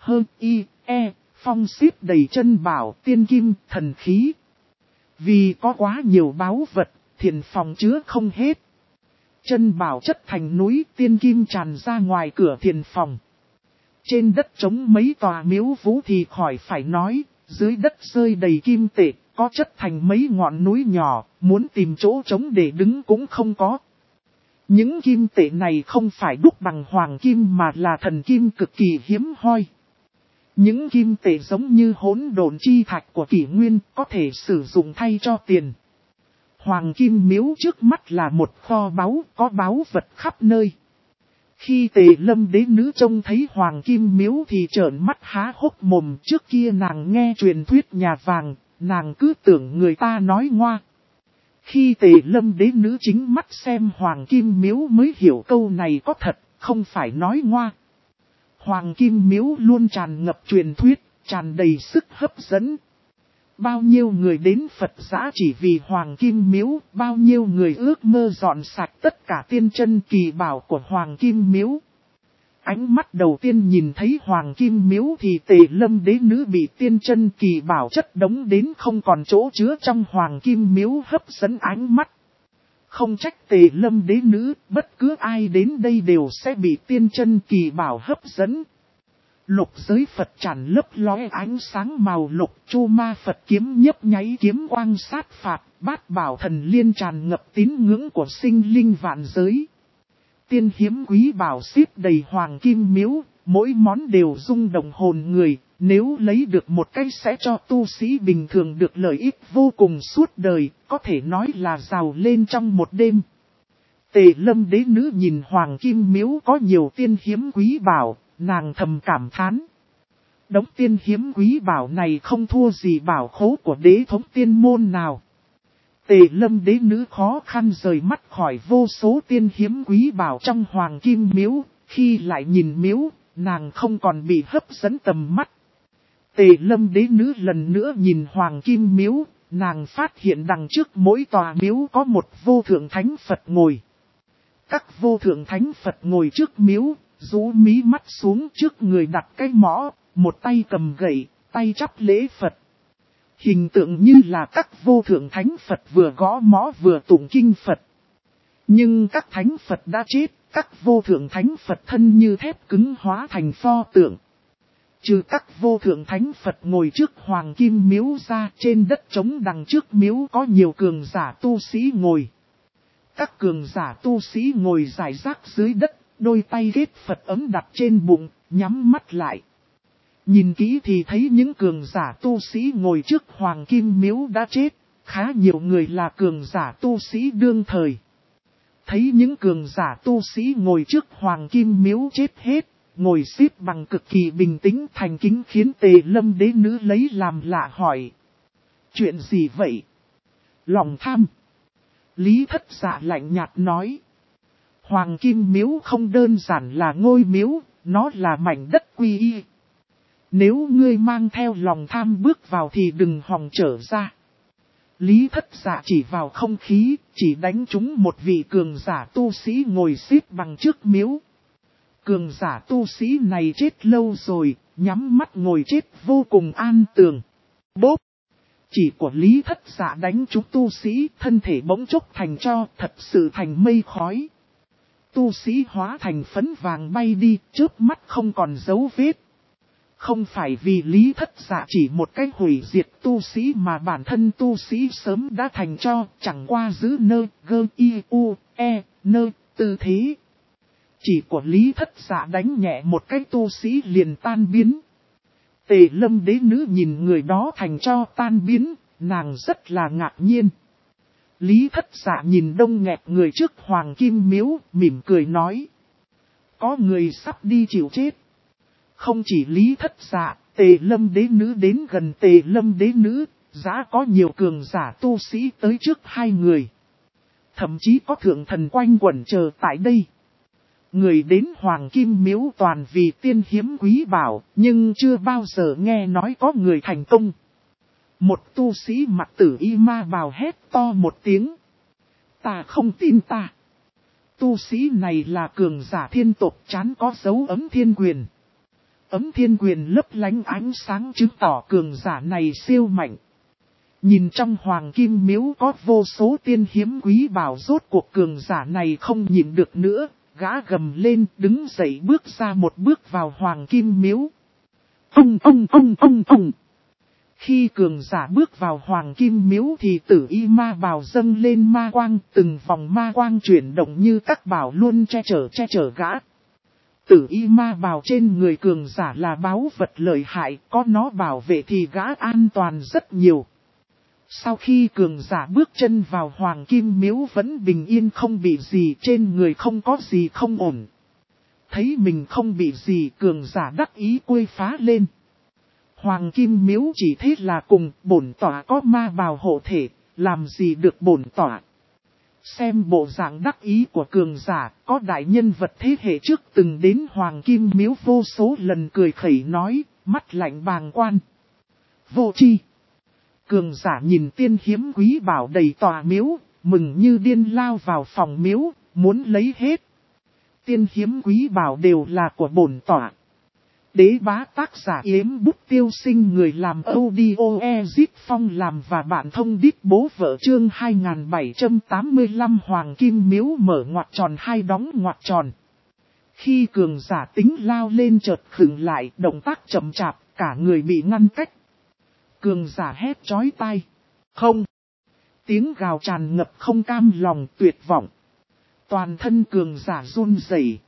phong xếp đầy chân bảo, tiên kim, thần khí. Vì có quá nhiều báu vật, thiền phòng chứa không hết. Chân bảo chất thành núi, tiên kim tràn ra ngoài cửa thiền phòng. Trên đất trống mấy tòa miếu vũ thì khỏi phải nói, dưới đất rơi đầy kim tệ, có chất thành mấy ngọn núi nhỏ, muốn tìm chỗ trống để đứng cũng không có. Những kim tệ này không phải đúc bằng hoàng kim mà là thần kim cực kỳ hiếm hoi. Những kim tệ giống như hỗn độn chi thạch của kỷ nguyên, có thể sử dụng thay cho tiền. Hoàng Kim Miếu trước mắt là một kho báu, có báu vật khắp nơi. Khi Tề Lâm đế nữ trông thấy Hoàng Kim Miếu thì trợn mắt há hốc mồm. Trước kia nàng nghe truyền thuyết nhà vàng, nàng cứ tưởng người ta nói ngoa. Khi Tề Lâm đế nữ chính mắt xem Hoàng Kim Miếu mới hiểu câu này có thật, không phải nói ngoa. Hoàng Kim Miếu luôn tràn ngập truyền thuyết, tràn đầy sức hấp dẫn. Bao nhiêu người đến Phật giã chỉ vì Hoàng Kim Miếu, bao nhiêu người ước mơ dọn sạch tất cả tiên chân kỳ bảo của Hoàng Kim Miếu. ánh mắt đầu tiên nhìn thấy Hoàng Kim Miếu thì Tề Lâm đế nữ bị tiên chân kỳ bảo chất đống đến không còn chỗ chứa trong Hoàng Kim Miếu hấp dẫn ánh mắt. Không trách Tề Lâm đế nữ, bất cứ ai đến đây đều sẽ bị tiên chân kỳ bảo hấp dẫn. Lục giới Phật tràn lấp lóe ánh sáng màu lục, chu ma Phật kiếm nhấp nháy kiếm quang sát phạt, bát bảo thần liên tràn ngập tín ngưỡng của sinh linh vạn giới. Tiên hiếm quý bảo xếp đầy Hoàng Kim Miếu, mỗi món đều rung động hồn người, nếu lấy được một cái sẽ cho tu sĩ bình thường được lợi ích vô cùng suốt đời, có thể nói là giàu lên trong một đêm. Tề Lâm đế nữ nhìn Hoàng Kim Miếu có nhiều tiên hiếm quý bảo, nàng thầm cảm thán. Đống tiên hiếm quý bảo này không thua gì bảo khố của đế thống tiên môn nào. Tề Lâm đế nữ khó khăn rời mắt khỏi vô số tiên hiếm quý bảo trong Hoàng Kim Miếu, khi lại nhìn miếu, nàng không còn bị hấp dẫn tầm mắt. Tề Lâm đế nữ lần nữa nhìn Hoàng Kim Miếu, nàng phát hiện đằng trước mỗi tòa miếu có một vô thượng thánh Phật ngồi. Các vô thượng thánh Phật ngồi trước miếu, rũ mí mắt xuống trước người đặt cái mõ, một tay cầm gậy, tay chắp lễ Phật. Hình tượng như là các vô thượng thánh Phật vừa gõ mõ vừa tụng kinh Phật. Nhưng các thánh Phật đã chết, các vô thượng thánh Phật thân như thép cứng hóa thành pho tượng. Trừ các vô thượng thánh Phật ngồi trước Hoàng Kim Miếu ra, trên đất trống đằng trước miếu có nhiều cường giả tu sĩ ngồi. Các cường giả tu sĩ ngồi rải rác dưới đất, đôi tay kết Phật ấm đặt trên bụng, nhắm mắt lại. Nhìn kỹ thì thấy những cường giả tu sĩ ngồi trước Hoàng Kim Miếu đã chết, khá nhiều người là cường giả tu sĩ đương thời. Thấy những cường giả tu sĩ ngồi trước Hoàng Kim Miếu chết hết, ngồi xếp bằng cực kỳ bình tĩnh thành kính khiến Tề Lâm đế nữ lấy làm lạ hỏi. Chuyện gì vậy? Lòng tham. Lý Thất Dạ lạnh nhạt nói. Hoàng Kim Miếu không đơn giản là ngôi miếu, nó là mảnh đất quy y. Nếu ngươi mang theo lòng tham bước vào thì đừng hòng trở ra. Lý Thất Dạ chỉ vào không khí, chỉ đánh trúng một vị cường giả tu sĩ ngồi xếp bằng trước miếu. Cường giả tu sĩ này chết lâu rồi, nhắm mắt ngồi chết vô cùng an tường. Bốp! Chỉ của Lý Thất Dạ đánh trúng tu sĩ, thân thể bỗng chốc thành tro, thật sự thành mây khói. Tu sĩ hóa thành phấn vàng bay đi, chớp mắt không còn dấu vết. Không phải vì Lý Thất Dạ chỉ một cách hủy diệt tu sĩ mà bản thân tu sĩ sớm đã thành tro, chẳng qua giữ nơ, gơ, y, u, e, nơ, tư thế. Chỉ của Lý Thất Dạ đánh nhẹ một cái tu sĩ liền tan biến. Tề Lâm đế nữ nhìn người đó thành tro tan biến, nàng rất là ngạc nhiên. Lý Thất Dạ nhìn đông nghẹt người trước Hoàng Kim Miếu, mỉm cười nói. Có người sắp đi chịu chết. Không chỉ Lý Thất Dạ, Tề Lâm đế nữ đến gần Tề Lâm đế nữ, giá có nhiều cường giả tu sĩ tới trước hai người. Thậm chí có thượng thần quanh quẩn chờ tại đây. Người đến Hoàng Kim Miếu toàn vì tiên hiếm quý bảo, nhưng chưa bao giờ nghe nói có người thành công. Một tu sĩ mặc tử y ma bào hét to một tiếng. Ta không tin ta. Tu sĩ này là cường giả thiên tộc chán có dấu ấm thiên quyền. Ấm thiên quyền lấp lánh ánh sáng chứng tỏ cường giả này siêu mạnh. Nhìn trong Hoàng Kim Miếu có vô số tiên hiếm quý bảo, rốt cuộc cường giả này không nhịn được nữa. Gã gầm lên đứng dậy bước ra một bước vào Hoàng Kim Miếu. Ông. Khi cường giả bước vào Hoàng Kim Miếu thì tử y ma bào dâng lên ma quang, từng vòng ma quang chuyển động như các bảo luôn che chở gã. Tử y ma bào trên người cường giả là báu vật lợi hại, có nó bảo vệ thì gã an toàn rất nhiều. Sau khi cường giả bước chân vào Hoàng Kim Miếu vẫn bình yên không bị gì, trên người không có gì không ổn. Thấy mình không bị gì, cường giả đắc ý quây phá lên. Hoàng Kim Miếu chỉ thế là cùng, bổn tỏa có ma bào hộ thể, làm gì được bổn tỏa. Xem bộ dạng đắc ý của cường giả, có đại nhân vật thế hệ trước từng đến Hoàng Kim Miếu vô số lần cười khẩy nói, mắt lạnh bàng quan. Vô tri. Cường giả nhìn tiên hiếm quý bảo đầy tòa miếu, mừng như điên lao vào phòng miếu, muốn lấy hết. tiên hiếm quý bảo đều là của bổn tọa. Đế bá tác giả Yếm Bút Tiêu Sinh, người làm audio Ezit Phong làm và bạn thông đít bố vợ. Chương 2785 Hoàng Kim Miếu mở ngoặc tròn hai đóng ngoặc tròn. Khi cường giả tính lao lên chợt khựng lại, động tác chậm chạp, cả người bị ngăn cách. Cường giả hét chói tai. Không! Tiếng gào tràn ngập không cam lòng, tuyệt vọng. Toàn thân cường giả run rẩy.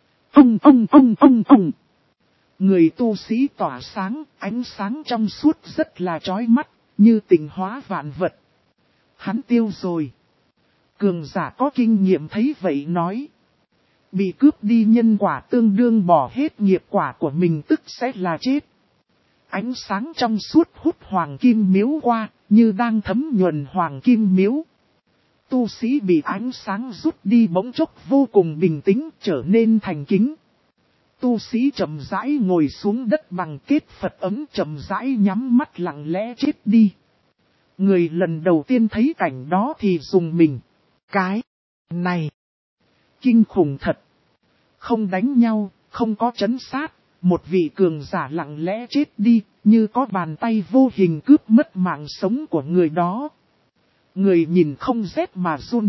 Ông! Người tu sĩ tỏa sáng, ánh sáng trong suốt rất là chói mắt, như tình hóa vạn vật. Hắn tiêu rồi. Cường giả có kinh nghiệm thấy vậy nói. Bị cướp đi nhân quả tương đương bỏ hết nghiệp quả của mình, tức sẽ là chết. Ánh sáng trong suốt hút hoàng kim miếu qua, như đang thấm nhuần hoàng kim miếu. Tu sĩ bị ánh sáng rút đi bỗng chốc vô cùng bình tĩnh, trở nên thành kính. Tu sĩ chậm rãi ngồi xuống đất bằng kết Phật ấm, chậm rãi nhắm mắt lặng lẽ chết đi. Người lần đầu tiên thấy cảnh đó thì dùng mình. Cái này kinh khủng thật. Không đánh nhau, không có trấn sát, một vị cường giả lặng lẽ chết đi, như có bàn tay vô hình cướp mất mạng sống của người đó. Người nhìn không rét mà run.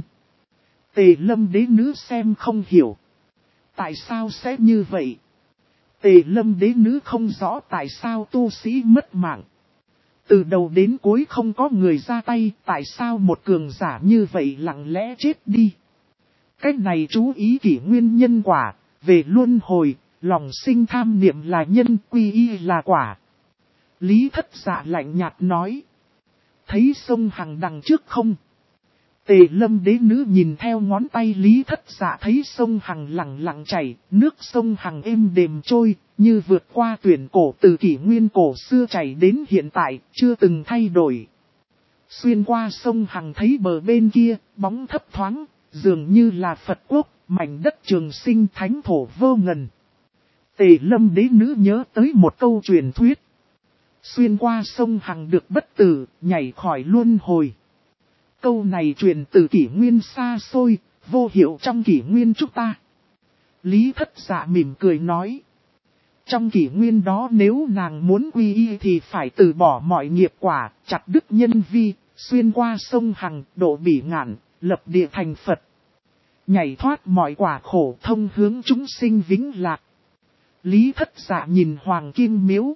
Tề Lâm đế nữ xem không hiểu. Tại sao sẽ như vậy? Tề Lâm đế nữ không rõ tại sao tu sĩ mất mạng. Từ đầu đến cuối không có người ra tay, tại sao một cường giả như vậy lặng lẽ chết đi? Cách này chú ý kỷ nguyên nhân quả, về luân hồi, lòng sinh tham niệm là nhân, quy y là quả. Lý Thất Dạ lạnh nhạt nói. Thấy sông Hằng đằng trước không? Tề Lâm đế nữ nhìn theo ngón tay Lý Thất Dạ thấy sông Hằng lặng lặng chảy, nước sông Hằng êm đềm trôi, như vượt qua tuyển cổ từ kỷ nguyên cổ xưa chảy đến hiện tại, chưa từng thay đổi. Xuyên qua sông Hằng thấy bờ bên kia, bóng thấp thoáng, dường như là Phật quốc, mảnh đất trường sinh thánh thổ vô ngần. Tề Lâm đế nữ nhớ tới một câu truyền thuyết. Xuyên qua sông Hằng được bất tử, nhảy khỏi luân hồi. Câu này truyền từ kỷ nguyên xa xôi, vô hiệu trong kỷ nguyên chúng ta. Lý Thất Dạ mỉm cười nói. Trong kỷ nguyên đó nếu nàng muốn quy y thì phải từ bỏ mọi nghiệp quả, chặt đứt nhân vi, xuyên qua sông Hằng, độ bỉ ngạn, lập địa thành Phật. Nhảy thoát mọi quả khổ, thông hướng chúng sinh vĩnh lạc. Lý Thất Dạ nhìn Hoàng Kim Miếu.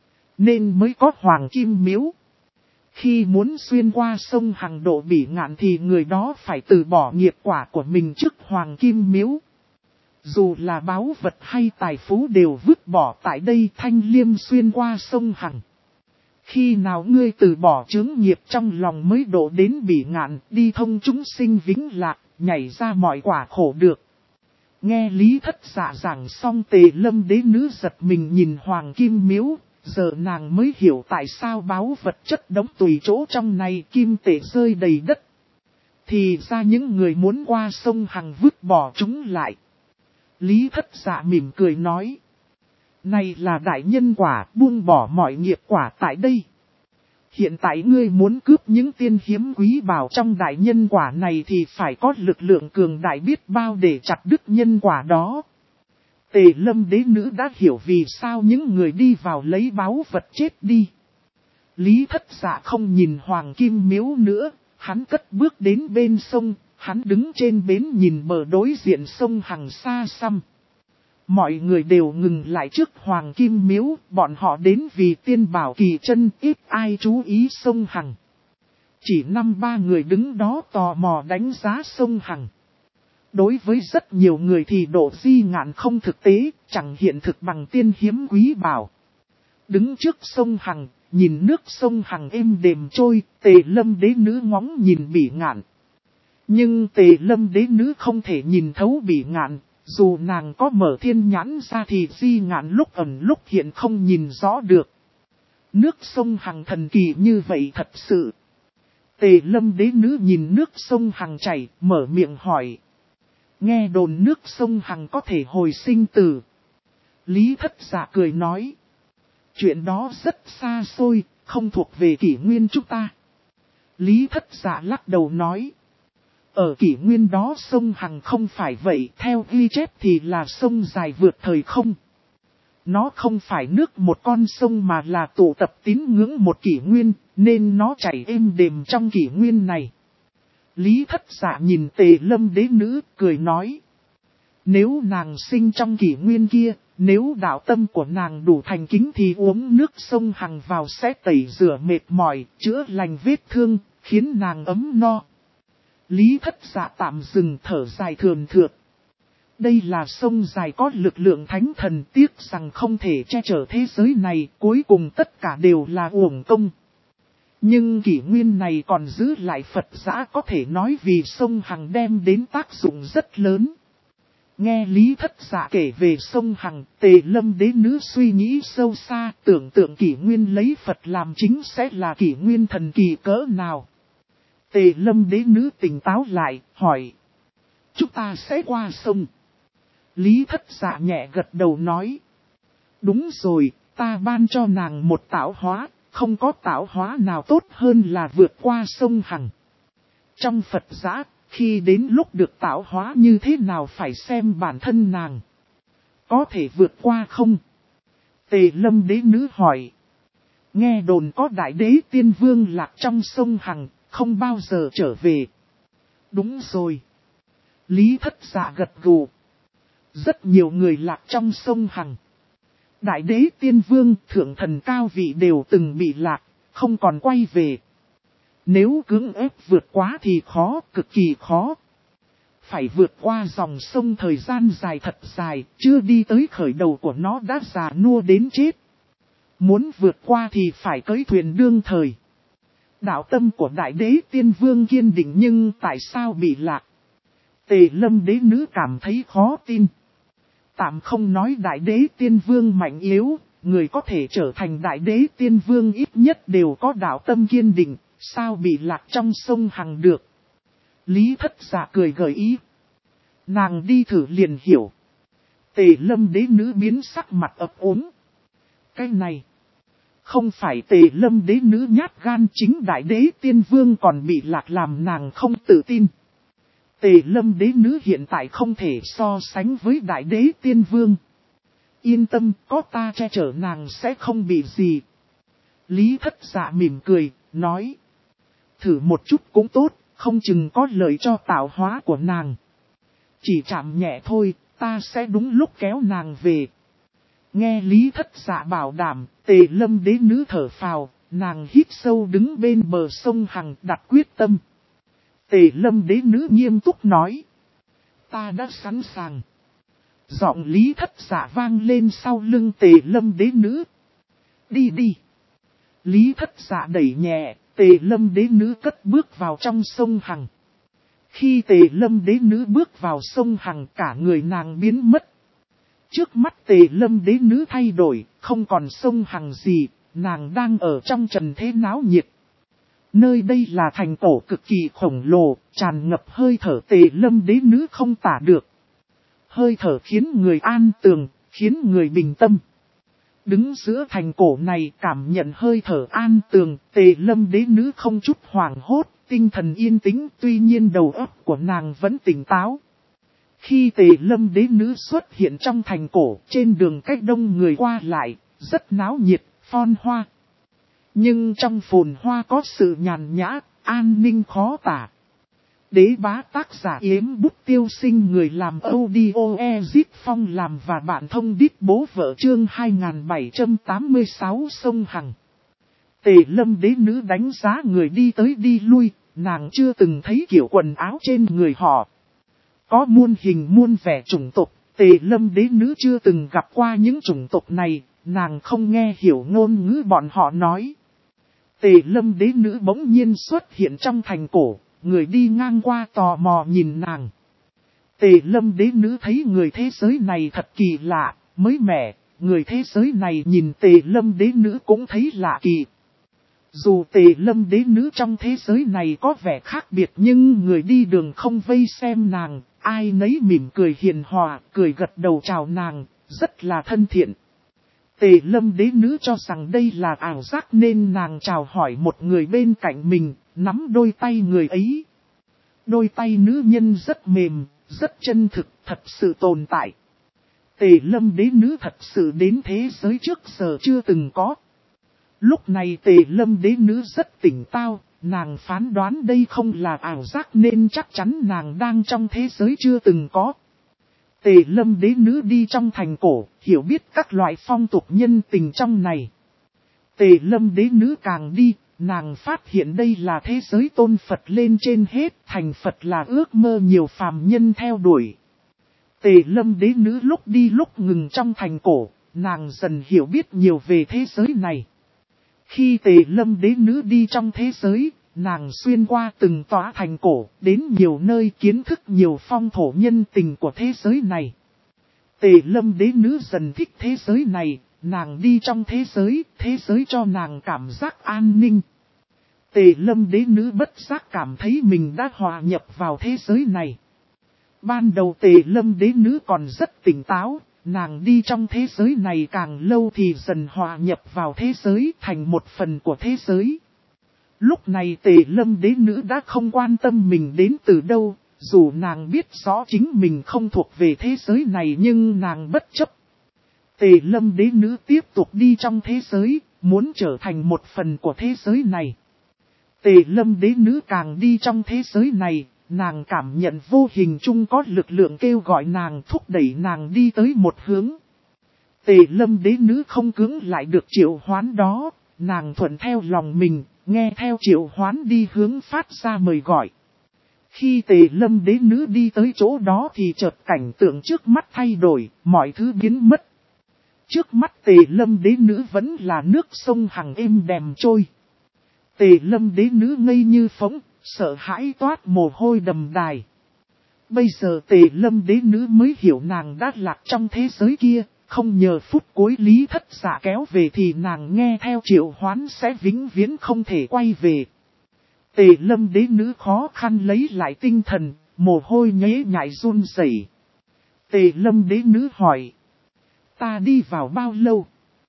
Nên mới có Hoàng Kim Miếu. Khi muốn xuyên qua sông Hằng độ bỉ ngạn thì người đó phải từ bỏ nghiệp quả của mình trước Hoàng Kim Miếu. Dù là báu vật hay tài phú đều vứt bỏ tại đây, thanh liêm xuyên qua sông Hằng. Khi nào ngươi từ bỏ chướng nghiệp trong lòng mới độ đến bỉ ngạn, đi thông chúng sinh vĩnh lạc, nhảy ra mọi quả khổ được. Nghe Lý Thất Dạ giảng xong, Tề Lâm đế nữ giật mình nhìn Hoàng Kim Miếu. Giờ nàng mới hiểu tại sao báu vật chất đống tùy chỗ trong này kim tệ rơi đầy đất. Thì ra những người muốn qua sông Hằng vứt bỏ chúng lại. Lý Thất Dạ mỉm cười nói. Này là đại nhân quả, buông bỏ mọi nghiệp quả tại đây. Hiện tại ngươi muốn cướp những tiên hiếm quý bảo trong đại nhân quả này thì phải có lực lượng cường đại biết bao để chặt đứt nhân quả đó. Tề Lâm đế nữ đã hiểu vì sao những người đi vào lấy báu vật chết đi. Lý Thất Dạ không nhìn Hoàng Kim Miếu nữa, hắn cất bước đến bên sông, hắn đứng trên bến nhìn bờ đối diện sông Hằng xa xăm. Mọi người đều ngừng lại trước Hoàng Kim Miếu, bọn họ đến vì tiên bảo kỳ chân, ít ai chú ý sông Hằng. Chỉ 5-3 người đứng đó tò mò đánh giá sông Hằng. Đối với rất nhiều người thì độ di ngạn không thực tế, chẳng hiện thực bằng tiên hiếm quý bảo. Đứng trước sông Hằng, nhìn nước sông Hằng êm đềm trôi, Tề Lâm đế nữ ngóng nhìn bỉ ngạn. Nhưng Tề Lâm đế nữ không thể nhìn thấu bỉ ngạn, dù nàng có mở thiên nhãn ra thì di ngạn lúc ẩn lúc hiện không nhìn rõ được. Nước sông Hằng thần kỳ như vậy thật sự. Tề Lâm đế nữ nhìn nước sông Hằng chảy, mở miệng hỏi. Nghe đồn nước sông Hằng có thể hồi sinh tử. Lý Thất Dạ cười nói. Chuyện đó rất xa xôi, không thuộc về kỷ nguyên chúng ta. Lý Thất Dạ lắc đầu nói. Ở kỷ nguyên đó sông Hằng không phải vậy, theo ghi chép thì là sông dài vượt thời không. Nó không phải nước một con sông mà là tụ tập tín ngưỡng một kỷ nguyên, nên nó chảy êm đềm trong kỷ nguyên này. Lý Thất Dạ nhìn Tề Lâm đế nữ, cười nói. Nếu nàng sinh trong kỷ nguyên kia, nếu đạo tâm của nàng đủ thành kính thì uống nước sông Hằng vào sẽ tẩy rửa mệt mỏi, chữa lành vết thương, khiến nàng ấm no. Lý Thất Dạ tạm dừng thở dài thườn thượt. Đây là sông dài có lực lượng thánh thần, tiếc rằng không thể che chở thế giới này, cuối cùng tất cả đều là uổng công. Nhưng kỷ nguyên này còn giữ lại Phật giã, có thể nói vì sông Hằng đem đến tác dụng rất lớn. Nghe Lý Thất Dạ kể về sông Hằng, Tề Lâm đế nữ suy nghĩ sâu xa, tưởng tượng kỷ nguyên lấy Phật làm chính sẽ là kỷ nguyên thần kỳ cỡ nào. Tề Lâm đế nữ tỉnh táo lại, hỏi. Chúng ta sẽ qua sông. Lý Thất Dạ nhẹ gật đầu nói. Đúng rồi, ta ban cho nàng một tạo hóa, không có tạo hóa nào tốt hơn là vượt qua sông Hằng. Trong Phật giã, khi đến lúc được tạo hóa như thế nào phải xem bản thân nàng. Có thể vượt qua không? Tề Lâm đế nữ hỏi. Nghe đồn có đại đế tiên vương lạc trong sông Hằng, không bao giờ trở về. Đúng rồi. Lý Thất Dạ gật gù. Rất nhiều người lạc trong sông Hằng. Đại đế tiên vương, thượng thần cao vị đều từng bị lạc, không còn quay về. Nếu cưỡng ép vượt quá thì khó, cực kỳ khó. Phải vượt qua dòng sông thời gian dài thật dài, chưa đi tới khởi đầu của nó đã già nua đến chết. Muốn vượt qua thì phải cưỡi thuyền đương thời. Đạo tâm của đại đế tiên vương kiên định nhưng tại sao bị lạc? Tề Lâm đế nữ cảm thấy khó tin. Tạm không nói đại đế tiên vương mạnh yếu, người có thể trở thành đại đế tiên vương ít nhất đều có đạo tâm kiên định, sao bị lạc trong sông Hằng được? Lý Thất Dạ cười gợi ý. Nàng đi thử liền hiểu. Tề Lâm đế nữ biến sắc mặt ấp úng. Cái này, không phải Tề Lâm đế nữ nhát gan, chính đại đế tiên vương còn bị lạc làm nàng không tự tin. Tề Lâm đế nữ hiện tại không thể so sánh với đại đế tiên vương. Yên tâm, có ta che chở nàng sẽ không bị gì. Lý Thất Dạ mỉm cười, nói. Thử một chút cũng tốt, không chừng có lợi cho tạo hóa của nàng. Chỉ chạm nhẹ thôi, ta sẽ đúng lúc kéo nàng về. Nghe Lý Thất Dạ bảo đảm, Tề Lâm đế nữ thở phào, nàng hít sâu đứng bên bờ sông Hằng đặt quyết tâm. Tề Lâm đế nữ nghiêm túc nói. Ta đã sẵn sàng. Giọng Lý Thất Dạ vang lên sau lưng Tề Lâm đế nữ. Đi đi. Lý Thất Dạ đẩy nhẹ, Tề Lâm đế nữ cất bước vào trong sông Hằng. Khi Tề Lâm đế nữ bước vào sông Hằng, cả người nàng biến mất. Trước mắt Tề Lâm đế nữ thay đổi, không còn sông Hằng gì, nàng đang ở trong trần thế náo nhiệt. Nơi đây là thành cổ cực kỳ khổng lồ, tràn ngập hơi thở Tề Lâm đế nữ không tả được. Hơi thở khiến người an tường, khiến người bình tâm. Đứng giữa thành cổ này cảm nhận hơi thở an tường, Tề Lâm đế nữ không chút hoảng hốt, tinh thần yên tĩnh, tuy nhiên đầu óc của nàng vẫn tỉnh táo. Khi Tề Lâm đế nữ xuất hiện trong thành cổ, trên đường cách đông người qua lại, rất náo nhiệt, phon hoa. Nhưng trong phồn hoa có sự nhàn nhã, an ninh khó tả. Đế bá tác giả Yếm Bút Tiêu Sinh, người làm audio Ezit Phong làm và bạn thông đít bố vợ, chương 2786 sông Hằng. Tề Lâm đế nữ đánh giá người đi tới đi lui, nàng chưa từng thấy kiểu quần áo trên người họ. Có muôn hình muôn vẻ chủng tộc, Tề Lâm đế nữ chưa từng gặp qua những chủng tộc này, nàng không nghe hiểu ngôn ngữ bọn họ nói. Tề Lâm đế nữ bỗng nhiên xuất hiện trong thành cổ, người đi ngang qua tò mò nhìn nàng. Tề Lâm đế nữ thấy người thế giới này thật kỳ lạ, mới mẻ, người thế giới này nhìn Tề Lâm đế nữ cũng thấy lạ kỳ. Dù Tề Lâm đế nữ trong thế giới này có vẻ khác biệt nhưng người đi đường không vây xem nàng, ai nấy mỉm cười hiền hòa, cười gật đầu chào nàng, rất là thân thiện. Tề Lâm đế nữ cho rằng đây là ảo giác nên nàng chào hỏi một người bên cạnh mình, nắm đôi tay người ấy. Đôi tay nữ nhân rất mềm, rất chân thực, thật sự tồn tại. Tề lâm đế nữ thật sự đến thế giới trước giờ chưa từng có. Lúc này tề lâm đế nữ rất tỉnh táo, nàng phán đoán đây không là ảo giác nên chắc chắn nàng đang trong thế giới chưa từng có. Tề lâm đế nữ đi trong thành cổ, hiểu biết các loại phong tục nhân tình trong này. Tề lâm đế nữ càng đi, nàng phát hiện đây là thế giới tôn Phật lên trên hết, thành Phật là ước mơ nhiều phàm nhân theo đuổi. Tề lâm đế nữ lúc đi lúc ngừng trong thành cổ, nàng dần hiểu biết nhiều về thế giới này. Khi tề lâm đế nữ đi trong thế giới, nàng xuyên qua từng tòa thành cổ, đến nhiều nơi kiến thức nhiều phong thổ nhân tình của thế giới này. Tề lâm đế nữ dần thích thế giới này, nàng đi trong thế giới cho nàng cảm giác an ninh. Tề lâm đế nữ bất giác cảm thấy mình đã hòa nhập vào thế giới này. Ban đầu tề lâm đế nữ còn rất tỉnh táo, nàng đi trong thế giới này càng lâu thì dần hòa nhập vào thế giới thành một phần của thế giới. Lúc này tề lâm đế nữ đã không quan tâm mình đến từ đâu, dù nàng biết rõ chính mình không thuộc về thế giới này nhưng nàng bất chấp. Tề lâm đế nữ tiếp tục đi trong thế giới, muốn trở thành một phần của thế giới này. Tề lâm đế nữ càng đi trong thế giới này, nàng cảm nhận vô hình chung có lực lượng kêu gọi nàng thúc đẩy nàng đi tới một hướng. Tề lâm đế nữ không cưỡng lại được triệu hoán đó, nàng thuận theo lòng mình, nghe theo triệu hoán đi hướng phát ra mời gọi. Khi tề lâm đế nữ đi tới chỗ đó thì chợt cảnh tượng trước mắt thay đổi, mọi thứ biến mất. Trước mắt tề lâm đế nữ vẫn là nước sông Hằng êm đềm trôi. Tề lâm đế nữ ngây như phỗng, sợ hãi toát mồ hôi đầm đài. Bây giờ tề lâm đế nữ mới hiểu nàng đã lạc trong thế giới kia, không nhờ phút cuối Lý Thất Dạ kéo về thì nàng nghe theo triệu hoán sẽ vĩnh viễn không thể quay về. Tề lâm đế nữ khó khăn lấy lại tinh thần, mồ hôi nhễ nhại run rẩy. Tề lâm đế nữ hỏi. Ta đi vào bao lâu?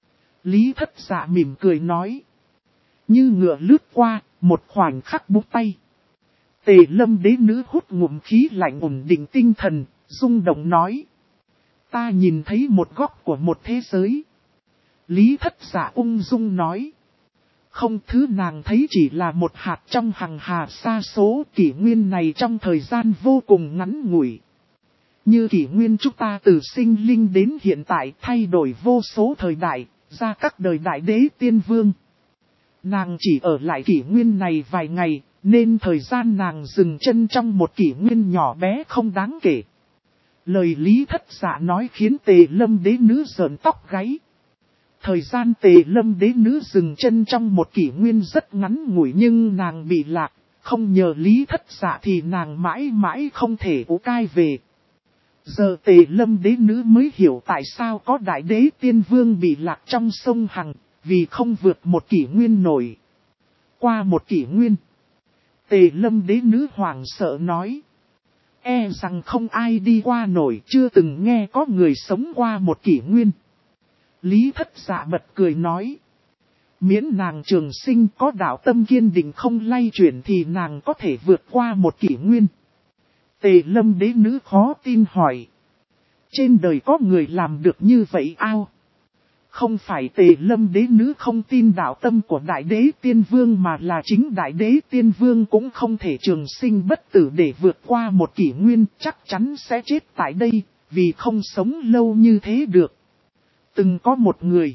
Lý Thất Dạ mỉm cười nói. Như ngựa lướt qua, một khoảnh khắc búng tay. Tề lâm đế nữ hút ngụm khí lạnh ổn định tinh thần, rung động nói. Ta nhìn thấy một góc của một thế giới. Lý Thất Dạ ung dung nói. Không, thứ nàng thấy chỉ là một hạt trong hằng hà sa số kỷ nguyên này trong thời gian vô cùng ngắn ngủi. Như kỷ nguyên chúng ta từ sinh linh đến hiện tại thay đổi vô số thời đại, ra các đời đại đế tiên vương. Nàng chỉ ở lại kỷ nguyên này vài ngày, nên thời gian nàng dừng chân trong một kỷ nguyên nhỏ bé không đáng kể. Lời Lý Thất Dạ nói khiến tề lâm đế nữ rợn tóc gáy. Thời gian tề lâm đế nữ dừng chân trong một kỷ nguyên rất ngắn ngủi nhưng nàng bị lạc, không nhờ Lý Thất Dạ thì nàng mãi mãi không thể ủ cai về. Giờ tề lâm đế nữ mới hiểu tại sao có đại đế tiên vương bị lạc trong sông Hằng, vì không vượt một kỷ nguyên nổi. Qua một kỷ nguyên, tề lâm đế nữ hoảng sợ nói. E rằng không ai đi qua nổi, chưa từng nghe có người sống qua một kỷ nguyên. Lý Thất Dạ bật cười nói. Miễn nàng trường sinh có đạo tâm kiên định không lay chuyển thì nàng có thể vượt qua một kỷ nguyên. Tề lâm đế nữ khó tin hỏi. Trên đời có người làm được như vậy ao? Không phải tề lâm đế nữ không tin đạo tâm của đại đế tiên vương mà là chính đại đế tiên vương cũng không thể trường sinh bất tử để vượt qua một kỷ nguyên, chắc chắn sẽ chết tại đây, vì không sống lâu như thế được. Từng có một người.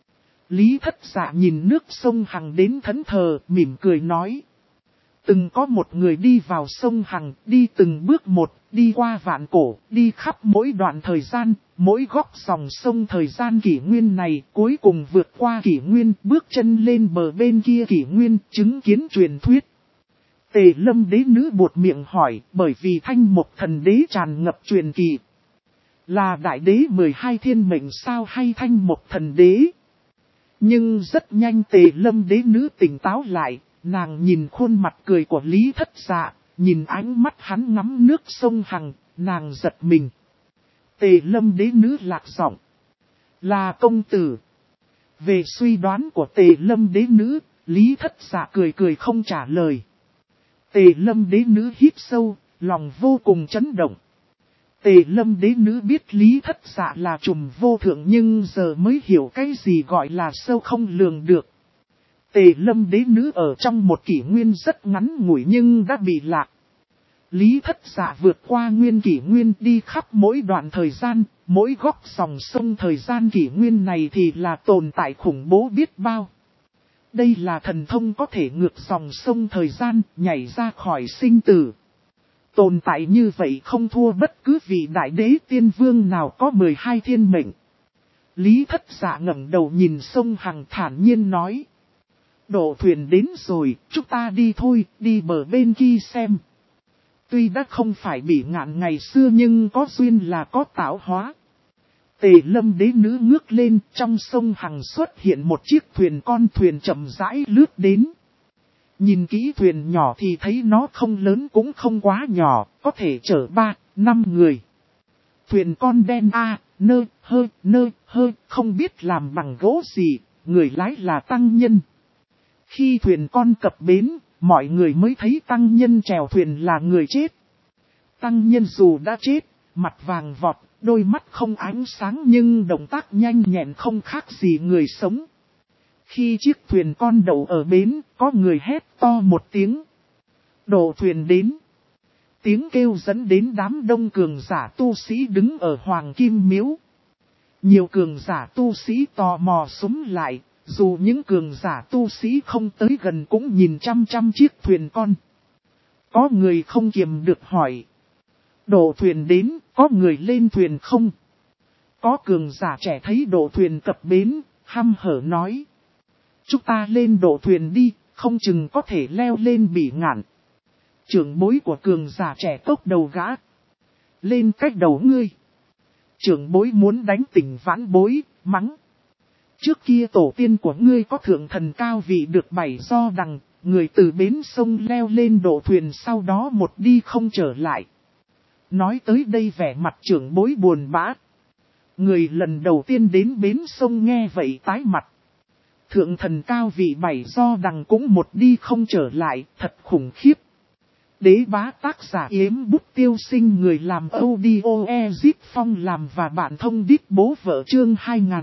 Lý Thất Dạ nhìn nước sông Hằng đến thẫn thờ, mỉm cười nói. Từng có một người đi vào sông Hằng, đi từng bước một, đi qua vạn cổ, đi khắp mỗi đoạn thời gian, mỗi góc dòng sông thời gian kỷ nguyên này, cuối cùng vượt qua kỷ nguyên, bước chân lên bờ bên kia kỷ nguyên, chứng kiến truyền thuyết. Tề lâm đế nữ buột miệng hỏi, bởi vì Thanh Mộc Thần Đế tràn ngập truyền kỳ. Là đại đế 12 thiên mệnh sao hay Thanh Mộc Thần Đế? Nhưng rất nhanh tề lâm đế nữ tỉnh táo lại. Nàng nhìn khuôn mặt cười của Lý Thất Dạ, nhìn ánh mắt hắn ngắm nước sông Hằng, nàng giật mình. Tề lâm đế nữ lạc giọng. Là công tử. Về suy đoán của tề lâm đế nữ, Lý Thất Dạ cười cười không trả lời. Tề Lâm đế nữ hít sâu, lòng vô cùng chấn động. Tề Lâm đế nữ biết Lý Thất Dạ là trùm vô thượng nhưng giờ mới hiểu cái gì gọi là sâu không lường được. Tề Lâm đế nữ ở trong một kỷ nguyên rất ngắn ngủi nhưng đã bị lạc. Lý Thất Dạ vượt qua nguyên kỷ nguyên đi khắp mỗi đoạn thời gian, mỗi góc dòng sông thời gian kỷ nguyên này thì là tồn tại khủng bố biết bao. Đây là thần thông có thể ngược dòng sông thời gian, nhảy ra khỏi sinh tử. Tồn tại như vậy không thua bất cứ vị đại đế tiên vương nào có 12 thiên mệnh. Lý Thất Dạ ngẩng đầu nhìn sông Hằng thản nhiên nói. Độ thuyền đến rồi, chúng ta đi thôi, đi bờ bên kia xem. Tuy đã không phải bị ngạn ngày xưa nhưng có duyên là có tạo hóa. Tề Lâm đế nữ ngước lên, trong sông Hằng xuất hiện một chiếc thuyền con thuyền chậm rãi lướt đến. Nhìn kỹ thuyền nhỏ thì thấy nó không lớn cũng không quá nhỏ, có thể chở 3-5 người. Thuyền con đen nơ hơ, không biết làm bằng gỗ gì, người lái là tăng nhân. Khi thuyền con cập bến, mọi người mới thấy tăng nhân chèo thuyền là người chết. Tăng nhân dù đã chết, mặt vàng vọt, đôi mắt không ánh sáng nhưng động tác nhanh nhẹn không khác gì người sống. Khi chiếc thuyền con đậu ở bến, có người hét to một tiếng. Độ thuyền đến. Tiếng kêu dẫn đến đám đông cường giả tu sĩ đứng ở Hoàng Kim Miếu. Nhiều cường giả tu sĩ tò mò xúm lại, dù những cường giả tu sĩ không tới gần cũng nhìn chăm chăm chiếc thuyền con. Có người không kiềm được hỏi. Độ thuyền đến, có người lên thuyền không? Có cường giả trẻ thấy độ thuyền cập bến, hăm hở nói. Chúng ta lên độ thuyền đi, không chừng có thể leo lên bị ngạn. Trưởng bối của cường giả trẻ cốc đầu gã. Lên cách đầu ngươi. Trưởng bối muốn đánh tỉnh vãn bối, mắng. Trước kia tổ tiên của ngươi có thượng thần cao vị được bày do đằng, người từ bến sông leo lên độ thuyền sau đó một đi không trở lại. Nói tới đây vẻ mặt trưởng bối buồn bã. Người lần đầu tiên đến bến sông nghe vậy tái mặt. Thượng thần cao vị bảy do đằng cũng một đi không trở lại, thật khủng khiếp. Đế bá tác giả Yếm Bút Tiêu Sinh, người làm audio Ezip Phong làm và bạn thông đít bố vợ chương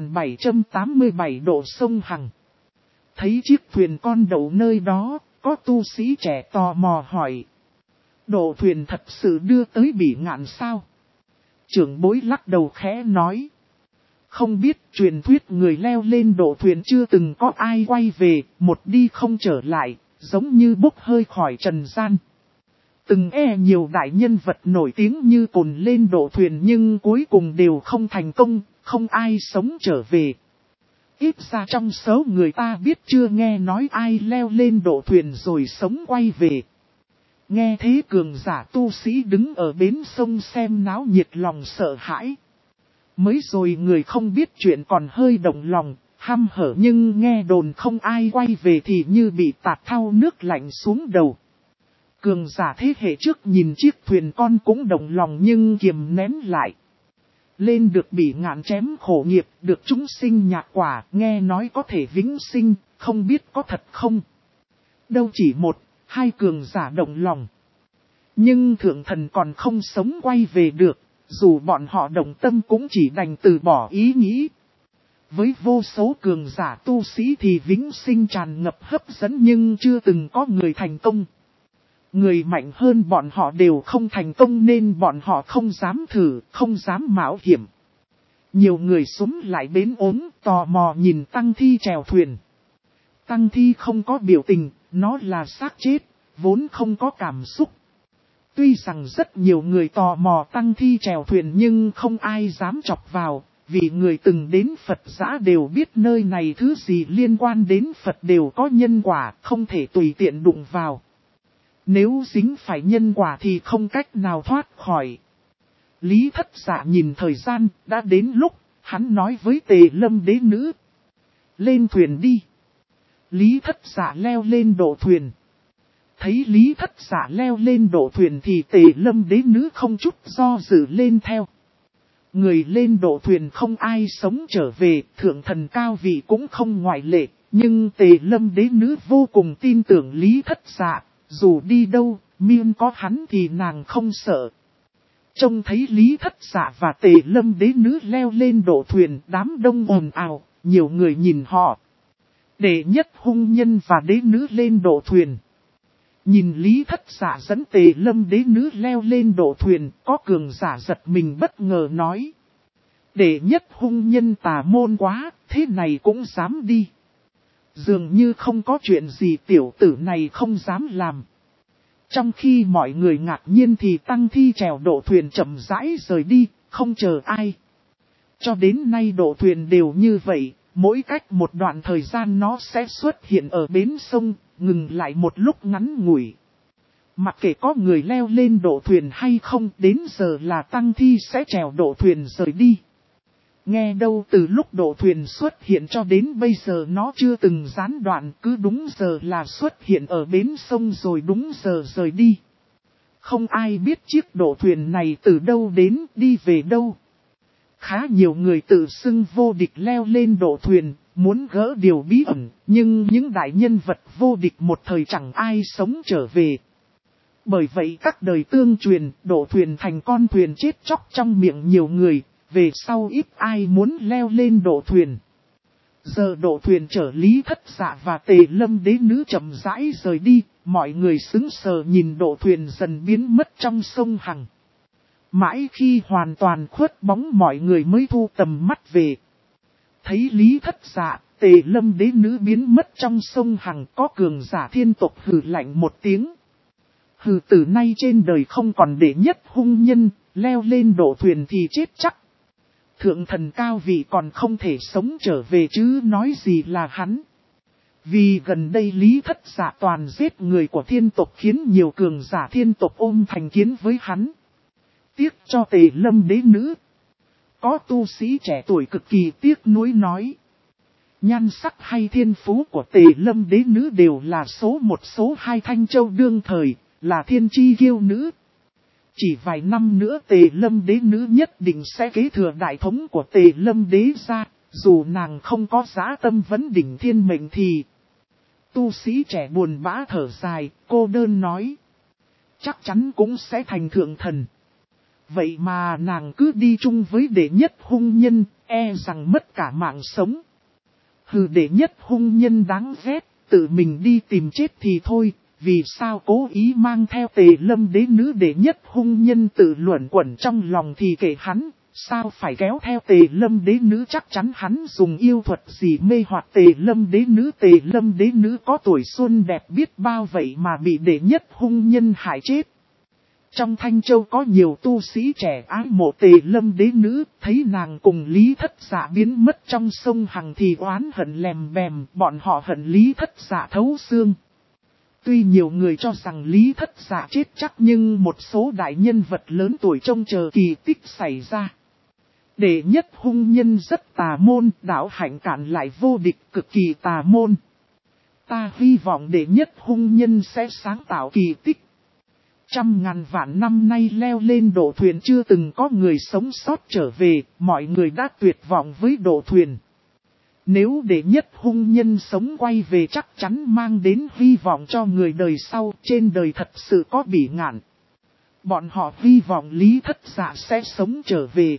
2787 độ sông Hằng. Thấy chiếc thuyền con đậu nơi đó, có tu sĩ trẻ tò mò hỏi. Độ thuyền thật sự đưa tới bị ngạn sao? Trưởng bối lắc đầu khẽ nói. Không biết, truyền thuyết người leo lên độ thuyền chưa từng có ai quay về, một đi không trở lại, giống như bốc hơi khỏi trần gian. Từng nhiều đại nhân vật nổi tiếng như cồn lên độ thuyền nhưng cuối cùng đều không thành công, không ai sống trở về. Ít ra trong số người ta biết chưa nghe nói ai leo lên độ thuyền rồi sống quay về. Nghe thế cường giả tu sĩ đứng ở bến sông xem náo nhiệt lòng sợ hãi. Mới rồi người không biết chuyện còn hơi động lòng, hăm hở nhưng nghe đồn không ai quay về thì như bị tạt thau nước lạnh xuống đầu. Cường giả thế hệ trước nhìn chiếc thuyền con cũng động lòng nhưng kiềm nén lại. Lên được bị ngạn chém khổ nghiệp, được chúng sinh nhạc quả, nghe nói có thể vĩnh sinh, không biết có thật không. Đâu chỉ 1-2 cường giả động lòng. Nhưng thượng thần còn không sống quay về được, dù bọn họ động tâm cũng chỉ đành từ bỏ ý nghĩ. Với vô số cường giả tu sĩ thì vĩnh sinh tràn ngập hấp dẫn nhưng chưa từng có người thành công. Người mạnh hơn bọn họ đều không thành công nên bọn họ không dám thử, không dám mạo hiểm. Nhiều người xúm lại bến ốm tò mò nhìn tăng thi chèo thuyền. Tăng thi không có biểu tình, nó là xác chết, vốn không có cảm xúc. Tuy rằng rất nhiều người tò mò tăng thi chèo thuyền nhưng không ai dám chọc vào, vì người từng đến Phật giã đều biết nơi này thứ gì liên quan đến Phật đều có nhân quả, không thể tùy tiện đụng vào. Nếu dính phải nhân quả thì không cách nào thoát khỏi. Lý Thất Dạ nhìn thời gian, đã đến lúc, hắn nói với Tề Lâm đế nữ. Lên thuyền đi. Lý Thất Dạ leo lên độ thuyền. Thấy Lý Thất Dạ leo lên độ thuyền thì Tề Lâm đế nữ không chút do dự lên theo. Người lên độ thuyền không ai sống trở về, thượng thần cao vị cũng không ngoại lệ, nhưng Tề Lâm đế nữ vô cùng tin tưởng Lý Thất Dạ. dù đi đâu, miên có hắn thì nàng không sợ. Trông thấy Lý Thất Dạ và Tề Lâm đế nữ leo lên độ thuyền, đám đông ồn ào, nhiều người nhìn họ. Đệ nhất hung nhân và đế nữ lên độ thuyền. Nhìn Lý Thất Dạ dẫn Tề Lâm đế nữ leo lên độ thuyền, có cường giả giật mình bất ngờ nói. Đệ nhất hung nhân tà môn quá, thế này cũng dám đi. Dường như không có chuyện gì tiểu tử này không dám làm. Trong khi mọi người ngạc nhiên thì Tăng Thi chèo độ thuyền chậm rãi rời đi, không chờ ai. Cho đến nay độ thuyền đều như vậy, mỗi cách một đoạn thời gian nó sẽ xuất hiện ở bến sông, ngừng lại một lúc ngắn ngủi. Mặc kệ có người leo lên độ thuyền hay không, đến giờ là Tăng Thi sẽ chèo độ thuyền rời đi. Nghe đâu từ lúc độ thuyền xuất hiện cho đến bây giờ nó chưa từng gián đoạn, cứ đúng giờ là xuất hiện ở bến sông rồi đúng giờ rời đi. Không ai biết chiếc độ thuyền này từ đâu đến, đi về đâu. Khá nhiều người tự xưng vô địch leo lên độ thuyền, muốn gỡ điều bí ẩn, nhưng những đại nhân vật vô địch một thời chẳng ai sống trở về. Bởi vậy các đời tương truyền, độ thuyền thành con thuyền chết chóc trong miệng nhiều người. Về sau ít ai muốn leo lên độ thuyền. Giờ độ thuyền chở Lý Thất Dạ và Tề Lâm đế nữ chậm rãi rời đi, mọi người sững sờ nhìn độ thuyền dần biến mất trong sông Hằng. Mãi khi hoàn toàn khuất bóng mọi người mới thu tầm mắt về. Thấy Lý Thất Dạ, Tề Lâm đế nữ biến mất trong sông Hằng, có cường giả thiên tộc hừ lạnh một tiếng. Hừ, từ nay trên đời không còn đệ nhất hung nhân, leo lên độ thuyền thì chết chắc. Thượng thần cao vị còn không thể sống trở về chứ nói gì là hắn. Vì gần đây Lý Thất Dạ toàn giết người của thiên tộc khiến nhiều cường giả thiên tộc ôm thành kiến với hắn. Tiếc cho Tề Lâm đế nữ. Có tu sĩ trẻ tuổi cực kỳ tiếc nuối nói. Nhan sắc hay thiên phú của Tề Lâm đế nữ đều là số một số hai Thanh Châu đương thời, là thiên chi kiêu nữ. Chỉ vài năm nữa Tề Lâm đế nữ nhất định sẽ kế thừa đại thống của Tề Lâm đế gia, dù nàng không có dã tâm vấn đỉnh thiên mệnh thì. Tu sĩ trẻ buồn bã thở dài, cô đơn nói. Chắc chắn cũng sẽ thành thượng thần. Vậy mà nàng cứ đi chung với đệ nhất hung nhân, e rằng mất cả mạng sống. Hừ, đệ nhất hung nhân đáng ghét, tự mình đi tìm chết thì thôi. Vì sao cố ý mang theo Tề Lâm đế nữ đệ nhất hung nhân tự luẩn quẩn trong lòng thì kệ hắn, sao phải kéo theo Tề Lâm đế nữ, chắc chắn hắn dùng yêu thuật gì mê hoặc Tề Lâm đế nữ. Tề Lâm đế nữ có tuổi xuân đẹp biết bao vậy mà bị đệ nhất hung nhân hại chết. Trong Thanh Châu có nhiều tu sĩ trẻ ái mộ Tề Lâm đế nữ, thấy nàng cùng Lý Thất Dạ biến mất trong sông Hằng thì oán hận lèm bèm, bọn họ hận Lý Thất Dạ thấu xương. Tuy nhiều người cho rằng Lý Thất Dạ chết chắc nhưng một số đại nhân vật lớn tuổi trông chờ kỳ tích xảy ra. Đệ nhất hung nhân rất tà môn, đạo hạnh cản lại vô địch cực kỳ tà môn. Ta hy vọng đệ nhất hung nhân sẽ sáng tạo kỳ tích. Trăm ngàn vạn năm nay leo lên độ thuyền chưa từng có người sống sót trở về, mọi người đã tuyệt vọng với độ thuyền. Nếu đệ nhất hung nhân sống quay về chắc chắn mang đến hy vọng cho người đời sau, trên đời thật sự có bỉ ngạn. Bọn họ hy vọng Lý Thất Dạ sẽ sống trở về.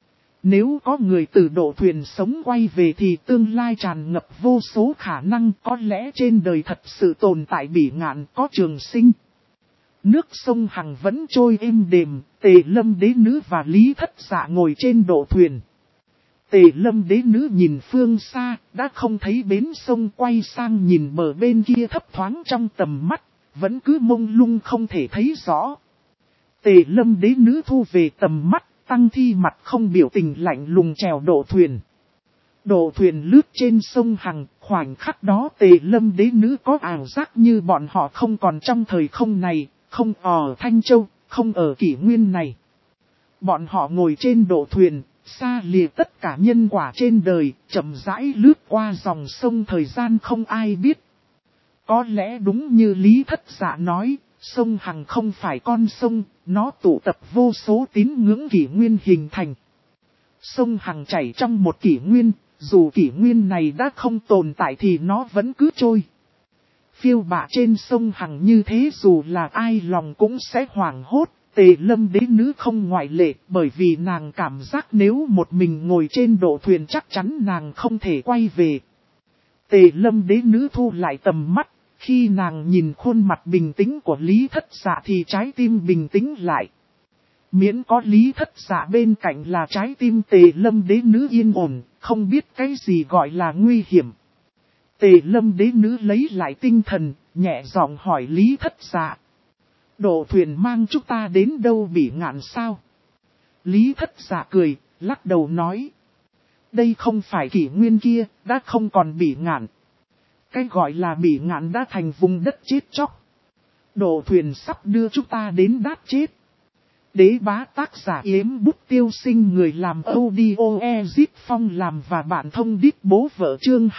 Nếu có người từ độ thuyền sống quay về thì tương lai tràn ngập vô số khả năng, có lẽ trên đời thật sự tồn tại bỉ ngạn, có trường sinh. Nước sông Hằng vẫn trôi êm đềm, Tề Lâm đế nữ và Lý Thất Dạ ngồi trên độ thuyền. Tề Lâm đế nữ nhìn phương xa, đã không thấy bến sông, quay sang nhìn bờ bên kia thấp thoáng trong tầm mắt, vẫn cứ mông lung không thể thấy rõ. Tề Lâm đế nữ thu về tầm mắt, Tăng Thi mặt không biểu tình lạnh lùng chèo độ thuyền. Độ thuyền lướt trên sông Hằng, khoảnh khắc đó Tề Lâm đế nữ có ảo giác như bọn họ không còn trong thời không này, không ở Thanh Châu, không ở kỷ nguyên này. Bọn họ ngồi trên độ thuyền, xa lìa tất cả nhân quả trên đời, chậm rãi lướt qua dòng sông thời gian không ai biết. Có lẽ đúng như Lý Thất Dạ nói, sông Hằng không phải con sông, nó tụ tập vô số tín ngưỡng kỷ nguyên hình thành. Sông Hằng chảy trong một kỷ nguyên, dù kỷ nguyên này đã không tồn tại thì nó vẫn cứ trôi. Phiêu bạ trên sông Hằng như thế dù là ai lòng cũng sẽ hoảng hốt. Tề Lâm đế nữ không ngoại lệ, bởi vì nàng cảm giác nếu một mình ngồi trên độ thuyền chắc chắn nàng không thể quay về. Tề Lâm đế nữ thu lại tầm mắt, khi nàng nhìn khuôn mặt bình tĩnh của Lý Thất Dạ thì trái tim bình tĩnh lại. Miễn có Lý Thất Dạ bên cạnh là trái tim Tề Lâm đế nữ yên ổn, không biết cái gì gọi là nguy hiểm. Tề Lâm đế nữ lấy lại tinh thần, nhẹ giọng hỏi Lý Thất Dạ. Độ thuyền mang chúng ta đến đâu Bỉ Ngạn sao? Lý Thất Dạ cười, lắc đầu nói. Đây không phải kỷ nguyên kia, đã không còn Bỉ Ngạn. Cái gọi là Bỉ Ngạn đã thành vùng đất chết chóc. Độ thuyền sắp đưa chúng ta đến đát chết. Đế bá tác giả Yếm Bút Tiêu Sinh, người làm audio Ezip Phong làm và bạn thông đít bố vợ chương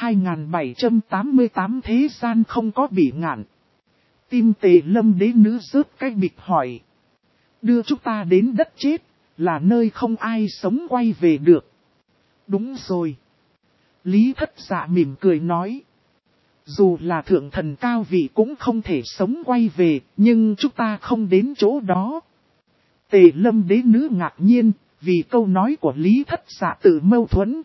2788. Thế gian không có Bỉ Ngạn. Tim Tề Lâm đế nữ rớt cái bịch hỏi. Đưa chúng ta đến đất chết, là nơi không ai sống quay về được. Đúng rồi. Lý Thất Dạ mỉm cười nói. Dù là thượng thần cao vị cũng không thể sống quay về, nhưng chúng ta không đến chỗ đó. Tề Lâm đế nữ ngạc nhiên, vì câu nói của Lý Thất Dạ tự mâu thuẫn.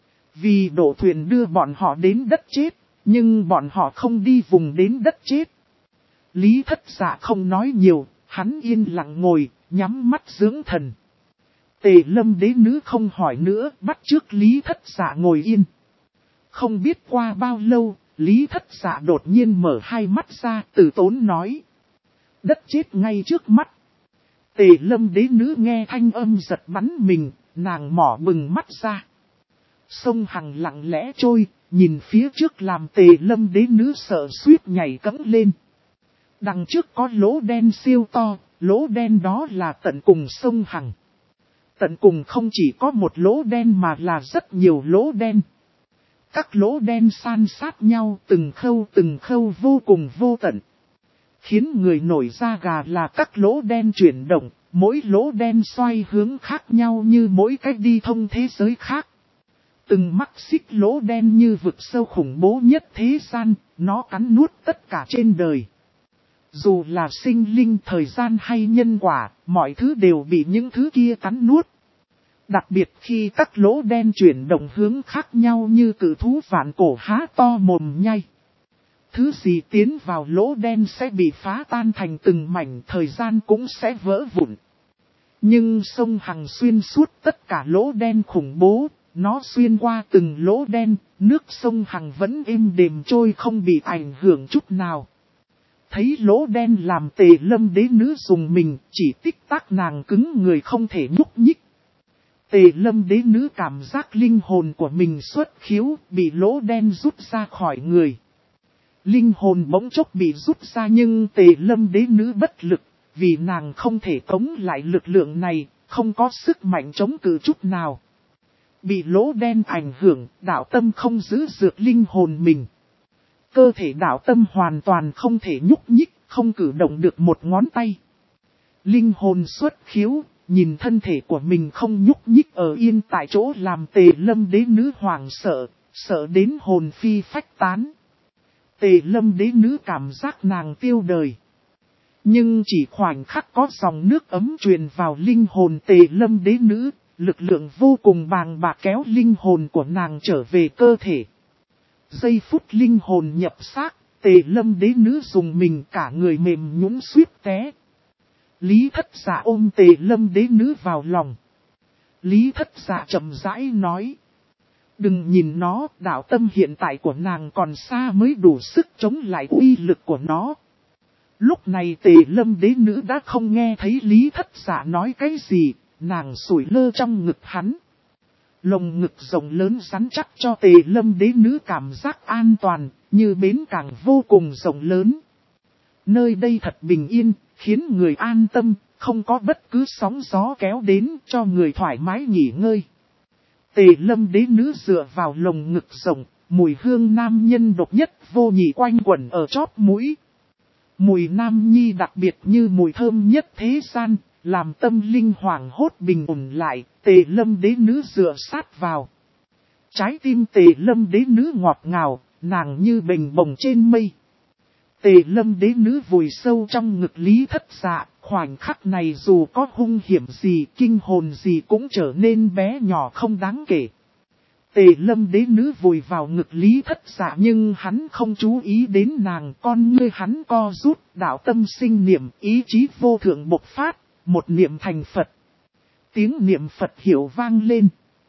Vì độ thuyền đưa bọn họ đến đất chết, nhưng bọn họ không đi vùng đến đất chết. Lý Thất Dạ không nói nhiều, hắn yên lặng ngồi, nhắm mắt dưỡng thần. Tề Lâm đế nữ không hỏi nữa, bắt chước Lý Thất Dạ ngồi yên. Không biết qua bao lâu, Lý Thất Dạ đột nhiên mở hai mắt ra, từ tốn nói. Đất chết ngay trước mắt. Tề Lâm đế nữ nghe thanh âm giật bắn mình, nàng mỏ bừng mắt ra. Sông Hằng lặng lẽ trôi, nhìn phía trước làm Tề Lâm đế nữ sợ suýt nhảy cẫng lên. Đằng trước có lỗ đen siêu to, lỗ đen đó là tận cùng sông Hằng. Tận cùng không chỉ có một lỗ đen mà là rất nhiều lỗ đen. Các lỗ đen san sát nhau từng khâu vô cùng vô tận. Khiến người nổi da gà là các lỗ đen chuyển động, mỗi lỗ đen xoay hướng khác nhau như mỗi cách đi thông thế giới khác. Từng mắc xích lỗ đen như vực sâu khủng bố nhất thế gian, nó cắn nuốt tất cả trên đời. Dù là sinh linh, thời gian hay nhân quả, mọi thứ đều bị những thứ kia cắn nuốt. Đặc biệt khi các lỗ đen chuyển động hướng khác nhau như cự thú vạn cổ há to mồm nhai. Thứ gì tiến vào lỗ đen sẽ bị phá tan thành từng mảnh, thời gian cũng sẽ vỡ vụn. Nhưng sông Hằng xuyên suốt tất cả lỗ đen khủng bố, nó xuyên qua từng lỗ đen, nước sông Hằng vẫn êm đềm trôi không bị ảnh hưởng chút nào. Thấy lỗ đen làm Tề Lâm đế nữ dùng mình, chỉ tích tắc nàng cứng người không thể nhúc nhích. Tề Lâm đế nữ cảm giác linh hồn của mình xuất khiếu, bị lỗ đen rút ra khỏi người. Linh hồn bỗng chốc bị rút ra nhưng Tề Lâm đế nữ bất lực, vì nàng không thể tống lại lực lượng này, không có sức mạnh chống cự chút nào. Bị lỗ đen ảnh hưởng, đạo tâm không giữ dược linh hồn mình. Cơ thể đạo tâm hoàn toàn không thể nhúc nhích, không cử động được một ngón tay. Linh hồn xuất khiếu, nhìn thân thể của mình không nhúc nhích ở yên tại chỗ làm Tề Lâm đế nữ hoảng sợ, sợ đến hồn phi phách tán. Tề Lâm đế nữ cảm giác nàng tiêu đời. Nhưng chỉ khoảnh khắc có dòng nước ấm truyền vào linh hồn Tề Lâm đế nữ, lực lượng vô cùng bàng bạc kéo linh hồn của nàng trở về cơ thể. Giây phút linh hồn nhập xác, Tề Lâm đế nữ dùng mình cả người mềm nhũn suýt té. Lý Thất Dạ ôm Tề Lâm đế nữ vào lòng. Lý Thất Dạ chậm rãi nói. Đừng nhìn nó, đạo tâm hiện tại của nàng còn xa mới đủ sức chống lại uy lực của nó. Lúc này Tề Lâm đế nữ đã không nghe thấy Lý Thất Dạ nói cái gì, nàng sủi lơ trong ngực hắn. Lồng ngực rộng lớn rắn chắc cho Tề Lâm đế nữ cảm giác an toàn, như bến cảng vô cùng rộng lớn. Nơi đây thật bình yên, khiến người an tâm, không có bất cứ sóng gió kéo đến cho người thoải mái nghỉ ngơi. Tề Lâm đế nữ dựa vào lồng ngực rộng, mùi hương nam nhân độc nhất vô nhị quanh quẩn ở chóp mũi. Mùi nam nhi đặc biệt như mùi thơm nhất thế gian, làm tâm linh hoảng hốt bình ổn lại, Tề Lâm đế nữ dựa sát vào. Trái tim Tề Lâm đế nữ ngọt ngào, nàng như bình bồng trên mây. Tề lâm đế nữ vùi sâu trong ngực Lý Thất Dạ, khoảnh khắc này dù có hung hiểm gì, kinh hồn gì cũng trở nên bé nhỏ không đáng kể. Tề lâm đế nữ vùi vào ngực Lý Thất Dạ nhưng hắn không chú ý đến nàng, con ngươi hắn co rút, đạo tâm sinh niệm, ý chí vô thượng bộc phát, một niệm thành Phật. Tiếng niệm Phật hiểu vang lên.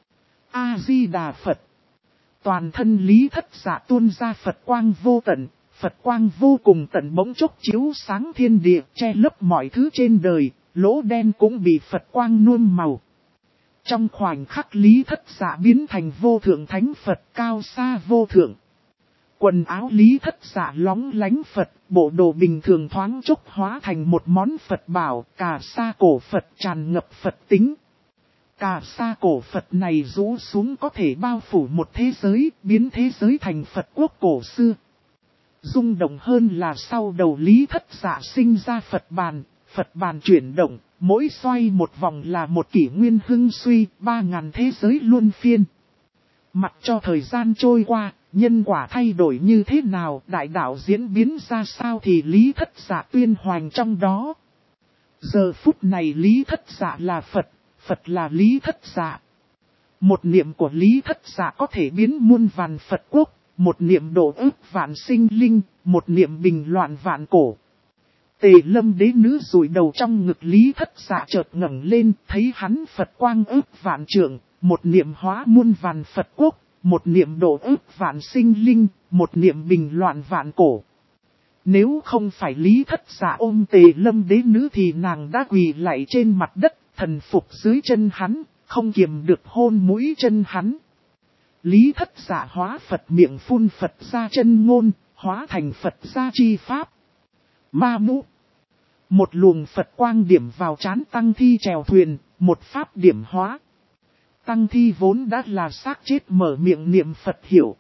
A-di-đà Phật. Toàn thân Lý Thất Dạ tuôn ra Phật quang vô tận, Phật quang vô cùng tận bỗng chốc chiếu sáng thiên địa, che lấp mọi thứ trên đời, lỗ đen cũng bị Phật quang nhuộm màu. Trong khoảnh khắc Lý Thất Dạ biến thành vô thượng thánh Phật cao xa vô thượng. Quần áo Lý Thất Dạ lóng lánh Phật, bộ đồ bình thường thoáng chốc hóa thành một món Phật bảo, cà sa cổ Phật tràn ngập Phật tính. Cà sa cổ Phật này rũ xuống có thể bao phủ một thế giới, biến thế giới thành Phật quốc cổ xưa. Rung động hơn là sau đầu Lý Thất Dạ sinh ra Phật bàn chuyển động, mỗi xoay một vòng là một kỷ nguyên hưng suy, 3.000 thế giới luân phiên. Mặc cho thời gian trôi qua, nhân quả thay đổi như thế nào, đại đạo diễn biến ra sao thì Lý Thất Dạ tuyên hoành trong đó. Giờ phút này Lý Thất Dạ là Phật, Phật là Lý Thất Dạ. Một niệm của Lý Thất Dạ có thể biến muôn vàn Phật quốc, một niệm độ ức vạn sinh linh, một niệm bình loạn vạn cổ. Tề lâm đế nữ rủi đầu trong ngực Lý Thất Dạ chợt ngẩng lên, thấy hắn Phật quang ức vạn trượng, một niệm hóa muôn vàn Phật quốc, một niệm độ ức vạn sinh linh, một niệm bình loạn vạn cổ. Nếu không phải Lý Thất Dạ ôm Tề lâm đế nữ thì nàng đã quỳ lạy trên mặt đất, thần phục dưới chân hắn, không kiềm được hôn mũi chân hắn. Lý Thất Dạ hóa Phật miệng phun Phật ra chân ngôn, hóa thành Phật ra chi pháp. Ma mũ. Một luồng Phật quang điểm vào trán Tăng Thi chèo thuyền, một pháp điểm hóa. Tăng Thi vốn đã là xác chết mở miệng niệm Phật hiểu.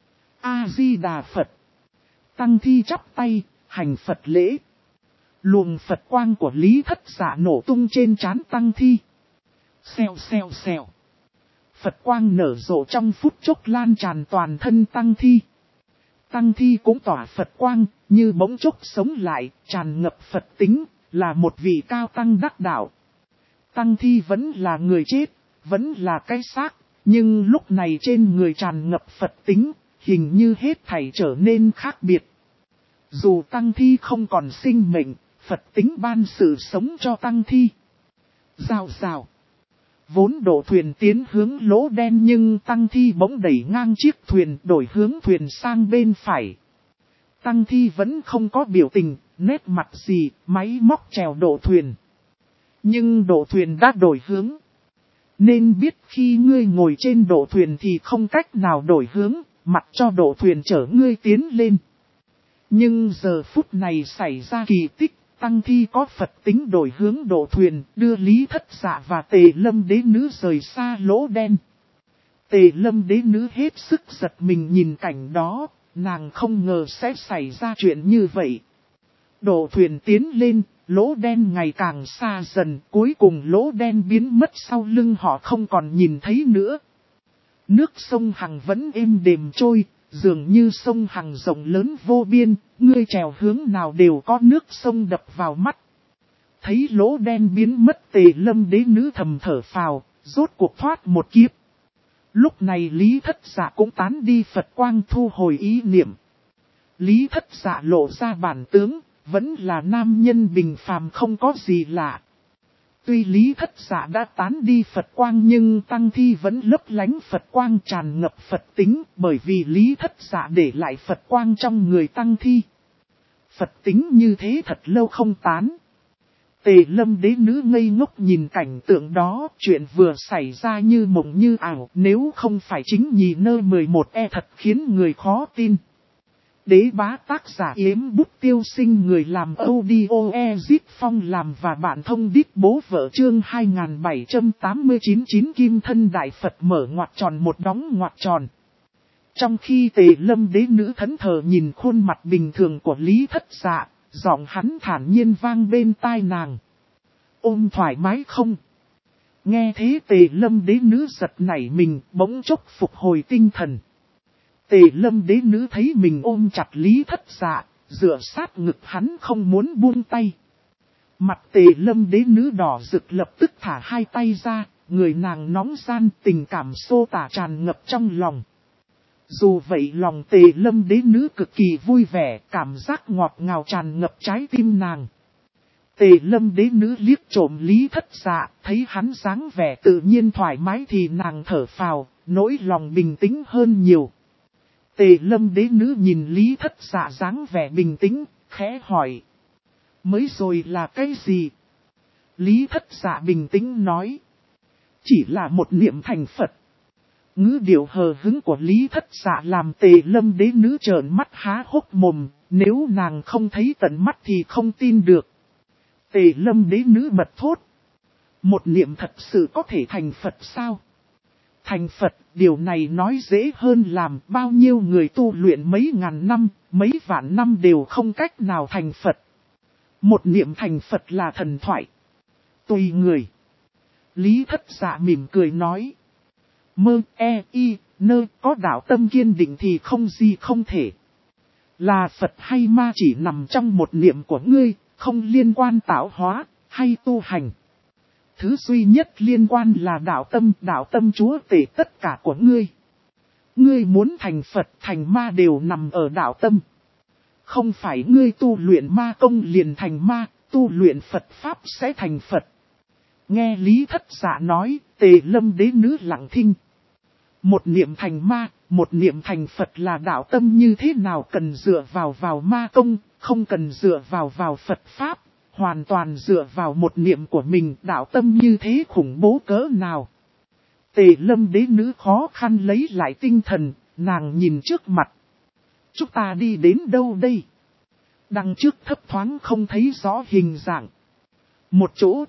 A-di-đà Phật. Tăng Thi chắp tay, hành Phật lễ. Luồng Phật quang của Lý Thất Dạ nổ tung trên trán Tăng Thi. Xèo xèo xèo. Phật quang nở rộ trong phút chốc lan tràn toàn thân Tăng Thi. Tăng Thi cũng tỏa Phật quang, như bỗng chốc sống lại, tràn ngập Phật tính, là một vị cao tăng đắc đạo. Tăng Thi vẫn là người chết, vẫn là cái xác, nhưng lúc này trên người tràn ngập Phật tính, hình như hết thảy trở nên khác biệt. Dù Tăng Thi không còn sinh mệnh, Phật tính ban sự sống cho Tăng Thi. Rào rào. Vốn đổ thuyền tiến hướng lỗ đen nhưng Tăng Thi bỗng đẩy ngang chiếc thuyền đổi hướng thuyền sang bên phải. Tăng Thi vẫn không có biểu tình, nét mặt gì, máy móc chèo đổ thuyền. Nhưng đổ thuyền đã đổi hướng. Nên biết khi ngươi ngồi trên đổ thuyền thì không cách nào đổi hướng, mặc cho đổ thuyền chở ngươi tiến lên. Nhưng giờ phút này xảy ra kỳ tích. Tăng Thi có Phật tính đổi hướng độ thuyền, đưa Lý Thất Dạ và Tề lâm đế nữ rời xa lỗ đen. Tề lâm đế nữ hết sức giật mình nhìn cảnh đó, nàng không ngờ sẽ xảy ra chuyện như vậy. Độ thuyền tiến lên, lỗ đen ngày càng xa dần, cuối cùng lỗ đen biến mất sau lưng họ không còn nhìn thấy nữa. Nước sông Hằng vẫn êm đềm trôi. Dường như sông Hằng rộng lớn vô biên, ngươi trèo hướng nào đều có nước sông đập vào mắt. Thấy lỗ đen biến mất Tề lâm đế nữ thầm thở phào, rốt cuộc thoát một kiếp. Lúc này Lý Thất Dạ cũng tán đi Phật quang thu hồi ý niệm. Lý Thất Dạ lộ ra bản tướng, vẫn là nam nhân bình phàm không có gì lạ. Tuy Lý Thất Dạ đã tán đi Phật quang nhưng Tăng Thi vẫn lấp lánh Phật quang tràn ngập Phật tính bởi vì Lý Thất Dạ để lại Phật quang trong người Tăng Thi. Phật tính như thế thật lâu không tán. Tề lâm đế nữ ngây ngốc nhìn cảnh tượng đó, chuyện vừa xảy ra như mộng như ảo, nếu không phải chính nhì nơ 11E thật khiến người khó tin. Đế bá tác giả Yếm Bút Tiêu Sinh, người làm audio Ezit Phong làm và bạn thông đít bố vợ chương 2789 Kim thân Đại Phật mở ngoặc tròn một đóng ngoặc tròn. Trong khi Tề lâm đế nữ thẫn thờ nhìn khuôn mặt bình thường của Lý Thất Dạ, giọng hắn thản nhiên vang bên tai nàng. Ôm thoải mái không? Nghe thế Tề lâm đế nữ giật nảy mình, bỗng chốc phục hồi tinh thần. Tề lâm đế nữ thấy mình ôm chặt Lý Thất Dạ, dựa sát ngực hắn không muốn buông tay. Mặt Tề Lâm đế nữ đỏ rực lập tức thả hai tay ra, người nàng nóng gian tình cảm xô tả tràn ngập trong lòng. Dù vậy lòng Tề Lâm đế nữ cực kỳ vui vẻ, cảm giác ngọt ngào tràn ngập trái tim nàng. Tề Lâm đế nữ liếc trộm Lý Thất Dạ, thấy hắn dáng vẻ tự nhiên thoải mái thì nàng thở phào, nỗi lòng bình tĩnh hơn nhiều. Tề Lâm đế nữ nhìn Lý Thất Dạ dáng vẻ bình tĩnh, khẽ hỏi. Mới rồi là cái gì? Lý Thất Dạ bình tĩnh nói. Chỉ là một niệm thành Phật. Ngữ điệu hờ hứng của Lý Thất Dạ làm Tề Lâm đế nữ trợn mắt há hốc mồm, nếu nàng không thấy tận mắt thì không tin được. Tề Lâm đế nữ bật thốt. Một niệm thật sự có thể thành Phật sao? Thành Phật, điều này nói dễ hơn làm, bao nhiêu người tu luyện mấy ngàn năm, mấy vạn năm đều không cách nào thành Phật. Một niệm thành Phật là thần thoại. Tùy người. Lý Thất Dạ mỉm cười nói. Có đạo tâm kiên định thì không gì không thể. Là Phật hay ma chỉ nằm trong một niệm của ngươi, không liên quan tạo hóa, hay tu hành. Thứ duy nhất liên quan là đạo tâm chúa tể tất cả của ngươi. Ngươi muốn thành Phật thành ma đều nằm ở đạo tâm. Không phải ngươi tu luyện ma công liền thành ma, tu luyện Phật Pháp sẽ thành Phật. Nghe Lý Thất Dạ nói, Tề Lâm đế nữ lặng thinh. Một niệm thành ma, một niệm thành Phật là đạo tâm như thế nào cần dựa vào ma công, không cần dựa vào Phật Pháp, hoàn toàn dựa vào một niệm của mình, đạo tâm như thế khủng bố cỡ nào. Tề Lâm đế nữ khó khăn lấy lại tinh thần, nàng nhìn trước mặt. Chúng ta đi đến đâu đây? Đằng trước thấp thoáng không thấy rõ hình dạng. Một chỗ.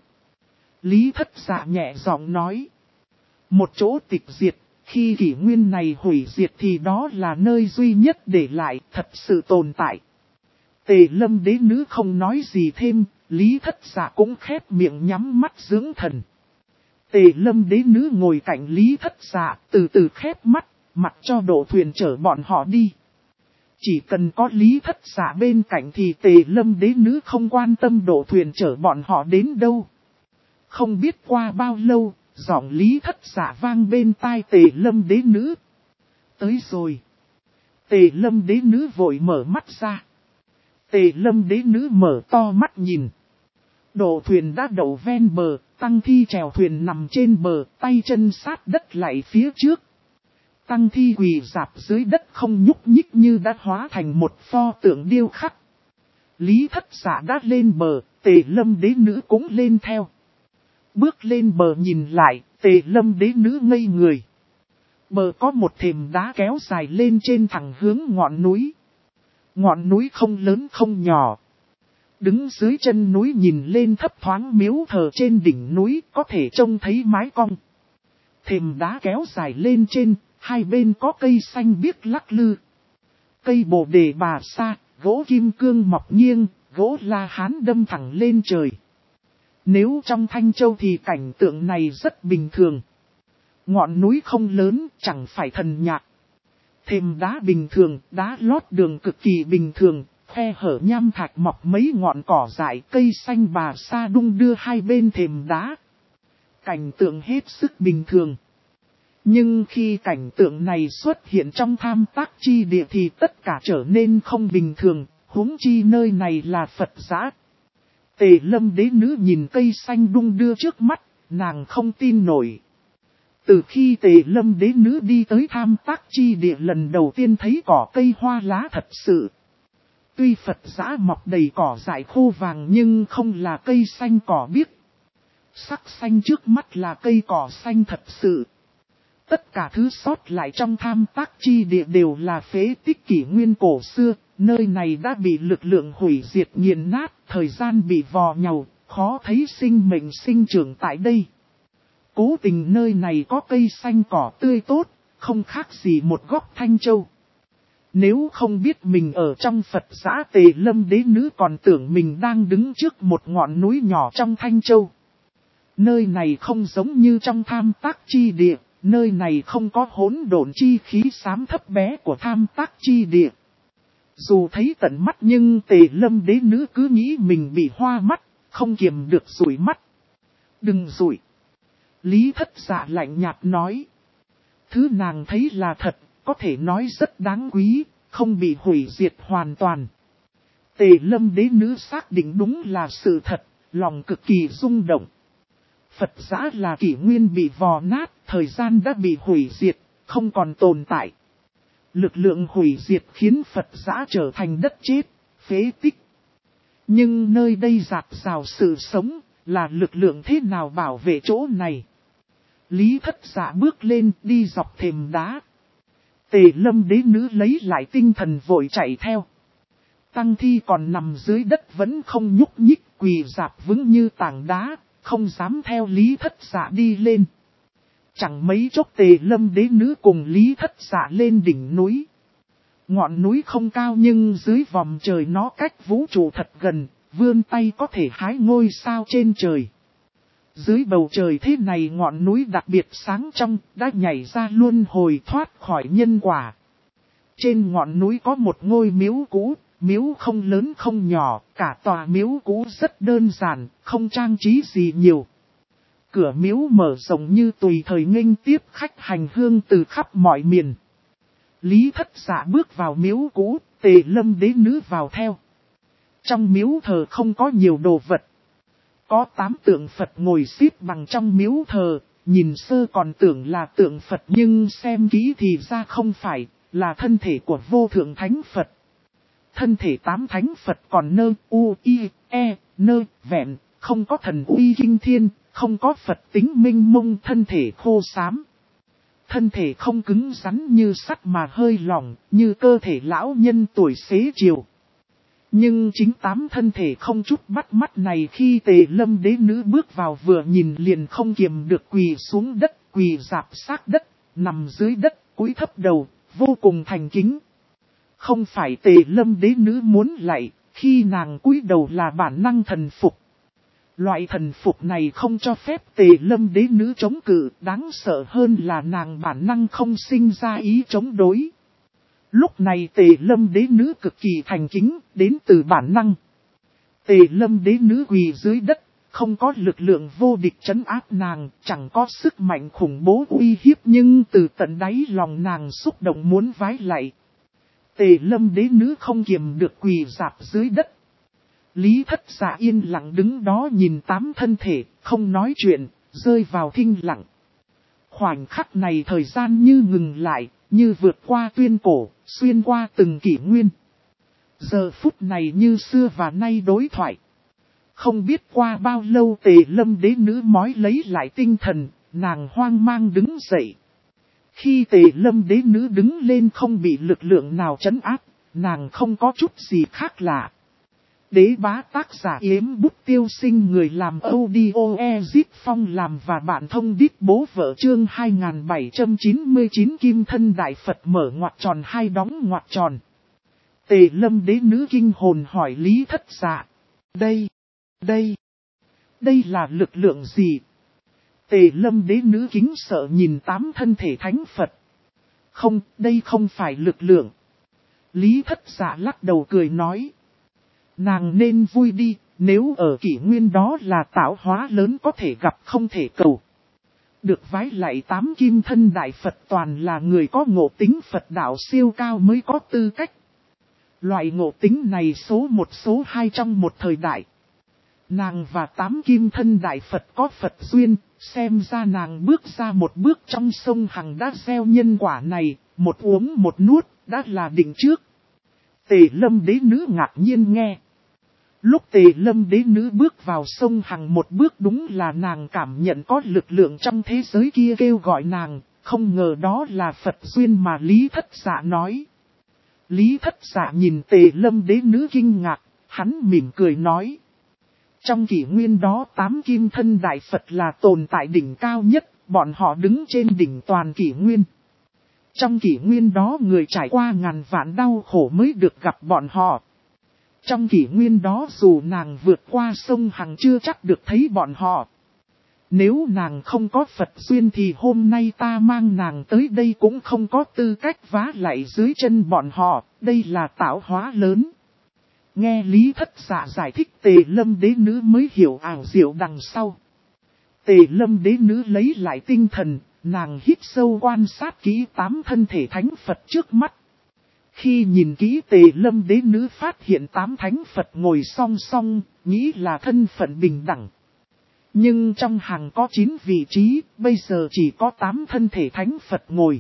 Lý Thất Dạ nhẹ giọng nói. Một chỗ tịch diệt, khi kỷ nguyên này hủy diệt thì đó là nơi duy nhất để lại thật sự tồn tại. Tề Lâm đế nữ không nói gì thêm, Lý Thất Dạ cũng khép miệng nhắm mắt dưỡng thần. Tề Lâm đế nữ ngồi cạnh Lý Thất Dạ, từ từ khép mắt, mặc cho độ thuyền chở bọn họ đi. Chỉ cần có Lý Thất Dạ bên cạnh thì Tề Lâm đế nữ không quan tâm độ thuyền chở bọn họ đến đâu. Không biết qua bao lâu, giọng Lý Thất Dạ vang bên tai Tề Lâm đế nữ. Tới rồi. Tề Lâm đế nữ vội mở mắt ra. Tề Lâm đế nữ mở to mắt nhìn. Độ thuyền đã đậu ven bờ, Tăng Thi chèo thuyền nằm trên bờ, tay chân sát đất lại phía trước. Tăng Thi quỳ rạp dưới đất không nhúc nhích như đã hóa thành một pho tượng điêu khắc. Lý Thất Dạ đã lên bờ, Tề Lâm đế nữ cũng lên theo. Bước lên bờ nhìn lại, Tề Lâm đế nữ ngây người. Bờ có một thềm đá kéo dài lên trên thẳng hướng ngọn núi. Ngọn núi không lớn không nhỏ. Đứng dưới chân núi nhìn lên thấp thoáng miếu thờ trên đỉnh núi có thể trông thấy mái cong. Thềm đá kéo dài lên trên, hai bên có cây xanh biếc lắc lư. Cây bồ đề bà sa, gỗ kim cương mọc nghiêng, gỗ la hán đâm thẳng lên trời. Nếu trong Thanh Châu thì cảnh tượng này rất bình thường. Ngọn núi không lớn, chẳng phải thần nhạc. Thềm đá bình thường, đá lót đường cực kỳ bình thường, khe hở nham thạch mọc mấy ngọn cỏ dại, cây xanh bà sa đung đưa hai bên thềm đá. Cảnh tượng hết sức bình thường. Nhưng khi cảnh tượng này xuất hiện trong Tham Tác Chi Địa thì tất cả trở nên không bình thường, huống chi nơi này là Phật giã. Tề Lâm đế nữ nhìn cây xanh đung đưa trước mắt, nàng không tin nổi. Từ khi Tề Lâm đế nữ đi tới Tham Tác Chi Địa lần đầu tiên thấy cỏ cây hoa lá thật sự. Tuy Phật giã mọc đầy cỏ dại khô vàng nhưng không là cây xanh cỏ biếc. Sắc xanh trước mắt là cây cỏ xanh thật sự. Tất cả thứ sót lại trong Tham Tác Chi Địa đều là phế tích kỷ nguyên cổ xưa, nơi này đã bị lực lượng hủy diệt nghiền nát, thời gian bị vò nhầu, khó thấy sinh mệnh sinh trưởng tại đây. Cố tình nơi này có cây xanh cỏ tươi tốt, không khác gì một góc Thanh Châu. Nếu không biết mình ở trong Phật giã, Tề Lâm đế nữ còn tưởng mình đang đứng trước một ngọn núi nhỏ trong Thanh Châu. Nơi này không giống như trong Tham Tác Chi Địa, nơi này không có hỗn độn chi khí xám thấp bé của Tham Tác Chi Địa. Dù thấy tận mắt nhưng Tề Lâm đế nữ cứ nghĩ mình bị hoa mắt, không kiềm được dụi mắt. Đừng dụi. Lý Thất Dạ lạnh nhạt nói. Thứ nàng thấy là thật, có thể nói rất đáng quý, không bị hủy diệt hoàn toàn. Tề Lâm đế nữ xác định đúng là sự thật, lòng cực kỳ rung động. Phật giá là kỷ nguyên bị vò nát, thời gian đã bị hủy diệt, không còn tồn tại. Lực lượng hủy diệt khiến Phật giá trở thành đất chết, phế tích. Nhưng nơi đây dạt dào sự sống, là lực lượng thế nào bảo vệ chỗ này? Lý Thất Dạ bước lên đi dọc thềm đá. Tề Lâm đế nữ lấy lại tinh thần vội chạy theo. Tăng Thi còn nằm dưới đất vẫn không nhúc nhích, quỳ rạp vững như tảng đá, không dám theo Lý Thất Dạ đi lên. Chẳng mấy chốc Tề Lâm đế nữ cùng Lý Thất Dạ lên đỉnh núi. Ngọn núi không cao nhưng dưới vòm trời nó cách vũ trụ thật gần, vươn tay có thể hái ngôi sao trên trời. Dưới bầu trời thế này ngọn núi đặc biệt sáng trong, đã nhảy ra luân hồi thoát khỏi nhân quả. Trên ngọn núi có một ngôi miếu cũ, miếu không lớn không nhỏ, cả tòa miếu cũ rất đơn giản, không trang trí gì nhiều. Cửa miếu mở rộng như tùy thời nghênh tiếp khách hành hương từ khắp mọi miền. Lý Thất Dạ bước vào miếu cũ, Tề Lâm đế nữ vào theo. Trong miếu thờ không có nhiều đồ vật. Có 8 tượng Phật ngồi xếp bằng trong miếu thờ, nhìn sơ còn tưởng là tượng Phật nhưng xem kỹ thì ra không phải, là thân thể của vô thượng thánh Phật. Thân thể 8 thánh Phật còn nơ, u, y, e, nơ, vẹn, không có thần uy kinh thiên, không có Phật tính minh mông, thân thể khô xám. Thân thể không cứng rắn như sắt mà hơi lỏng, như cơ thể lão nhân tuổi xế chiều. Nhưng chính 8 thân thể không chút bắt mắt này khi Tề Lâm đế nữ bước vào vừa nhìn liền không kiềm được quỳ xuống đất, quỳ rạp sát đất, nằm dưới đất, cúi thấp đầu, vô cùng thành kính. Không phải Tề Lâm đế nữ muốn lạy, khi nàng cúi đầu là bản năng thần phục. Loại thần phục này không cho phép Tề Lâm đế nữ chống cự, đáng sợ hơn là nàng bản năng không sinh ra ý chống đối. Lúc này Tề Lâm đế nữ cực kỳ thành kính, đến từ bản năng. Tề Lâm đế nữ quỳ dưới đất, không có lực lượng vô địch trấn áp nàng, chẳng có sức mạnh khủng bố uy hiếp nhưng từ tận đáy lòng nàng xúc động muốn vái lạy. Tề Lâm đế nữ không kiềm được quỳ rạp dưới đất. Lý Thất Dạ yên lặng đứng đó nhìn 8 thân thể, không nói chuyện, rơi vào thinh lặng. Khoảnh khắc này thời gian như ngừng lại, như vượt qua tuyên cổ, xuyên qua từng kỷ nguyên. Giờ phút này như xưa và nay đối thoại. Không biết qua bao lâu Tề Lâm đế nữ mói lấy lại tinh thần, nàng hoang mang đứng dậy. Khi Tề Lâm đế nữ đứng lên không bị lực lượng nào trấn áp, nàng không có chút gì khác lạ. Đế bá tác giả Yếm Bút Tiêu Sinh, người làm audio Ezip Phong làm và bạn thông đít bố vợ chương 2799 Kim Thân Đại Phật mở ngoặc tròn hai đóng ngoặc tròn. Tề Lâm đế nữ kinh hồn hỏi Lý Thất Dạ. Đây là lực lượng gì? Tề Lâm đế nữ kính sợ nhìn 8 thân thể thánh Phật. Không, đây không phải lực lượng. Lý Thất Dạ lắc đầu cười nói. Nàng nên vui đi, nếu ở kỷ nguyên đó là tạo hóa lớn có thể gặp không thể cầu. Được vái lạy 8 kim thân đại Phật toàn là người có ngộ tính Phật đạo siêu cao mới có tư cách. Loại ngộ tính này số 1 số 2 trong một thời đại. Nàng và 8 kim thân đại Phật có Phật duyên, xem ra nàng bước ra một bước trong sông Hằng đã gieo nhân quả này, một uống một nuốt, đã là định trước. Tề Lâm đế nữ ngạc nhiên nghe. Lúc Tề Lâm đế nữ bước vào sông Hằng một bước đúng là nàng cảm nhận có lực lượng trong thế giới kia kêu gọi nàng, không ngờ đó là Phật duyên mà Lý Thất Dạ nói. Lý Thất Dạ nhìn Tề Lâm đế nữ kinh ngạc, hắn mỉm cười nói. Trong kỷ nguyên đó 8 kim thân đại Phật là tồn tại đỉnh cao nhất, bọn họ đứng trên đỉnh toàn kỷ nguyên. Trong kỷ nguyên đó người trải qua ngàn vạn đau khổ mới được gặp bọn họ. Trong kỷ nguyên đó dù nàng vượt qua sông Hằng chưa chắc được thấy bọn họ. Nếu nàng không có Phật duyên thì hôm nay ta mang nàng tới đây cũng không có tư cách vá lại dưới chân bọn họ, đây là tạo hóa lớn. Nghe Lý Thất Dạ giải thích, Tề Lâm đế nữ mới hiểu ảo diệu đằng sau. Tề Lâm đế nữ lấy lại tinh thần, nàng hít sâu quan sát kỹ 8 thân thể thánh Phật trước mắt. Khi nhìn kỹ Tề Lâm đế nữ phát hiện 8 thánh Phật ngồi song song, nghĩ là thân phận bình đẳng. Nhưng trong hàng có 9 vị trí, bây giờ chỉ có 8 thân thể thánh Phật ngồi.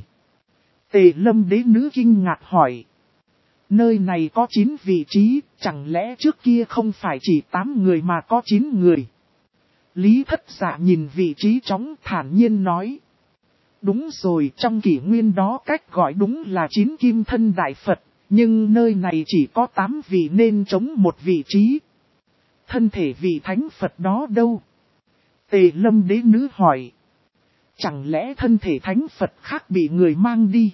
Tề Lâm đế nữ kinh ngạc hỏi. Nơi này có 9 vị trí, chẳng lẽ trước kia không phải chỉ 8 người mà có 9 người? Lý Thất Dạ nhìn vị trí trống thản nhiên nói. Đúng rồi, trong kỷ nguyên đó cách gọi đúng là 9 kim thân đại Phật, nhưng nơi này chỉ có 8 vị nên trống một vị trí. Thân thể vị thánh Phật đó đâu? Tề Lâm đế nữ hỏi. Chẳng lẽ thân thể thánh Phật khác bị người mang đi?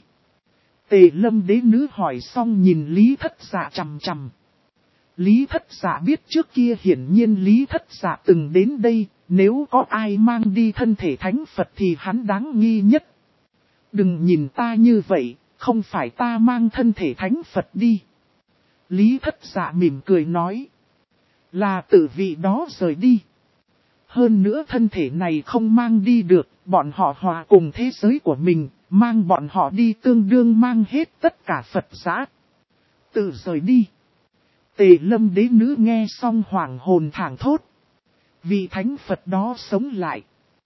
Tề Lâm đế nữ hỏi xong nhìn Lý Thất Dạ chằm chằm. Lý Thất Dạ biết trước kia hiển nhiên Lý Thất Dạ từng đến đây, nếu có ai mang đi thân thể thánh Phật thì hắn đáng nghi nhất. Đừng nhìn ta như vậy, không phải ta mang thân thể thánh Phật đi. Lý Thất Dạ mỉm cười nói. Là tử vị đó rời đi. Hơn nữa thân thể này không mang đi được, bọn họ hòa cùng thế giới của mình, mang bọn họ đi tương đương mang hết tất cả Phật giá. Tự rời đi. Tề Lâm đế nữ nghe xong hoảng hồn thảng thốt. Vị thánh Phật đó sống lại.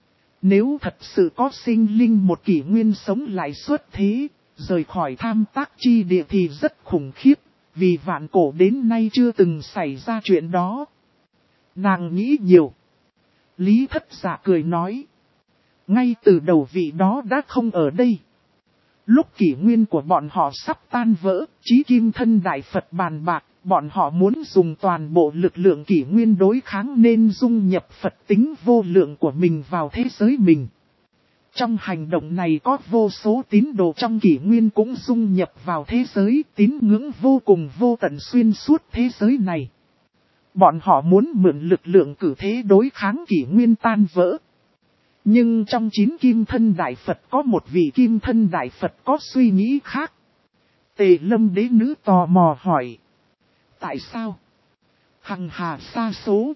Nếu thật sự có sinh linh một kỷ nguyên sống lại xuất thế, rời khỏi tham tác chi địa thì rất khủng khiếp, vì vạn cổ đến nay chưa từng xảy ra chuyện đó. Nàng nghĩ nhiều. Lý Thất Dạ cười nói. Ngay từ đầu vị đó đã không ở đây. Lúc kỷ nguyên của bọn họ sắp tan vỡ, chí kim thân đại Phật bàn bạc, bọn họ muốn dùng toàn bộ lực lượng kỷ nguyên đối kháng nên dung nhập Phật tính vô lượng của mình vào thế giới mình. Trong hành động này có vô số tín đồ trong kỷ nguyên cũng dung nhập vào thế giới, tín ngưỡng vô cùng vô tận xuyên suốt thế giới này. Bọn họ muốn mượn lực lượng cử thế đối kháng kỷ nguyên tan vỡ. Nhưng trong 9 kim thân đại Phật có một vị kim thân đại Phật có suy nghĩ khác. Tề Lâm đế nữ tò mò hỏi. Tại sao? Hằng hà sa số.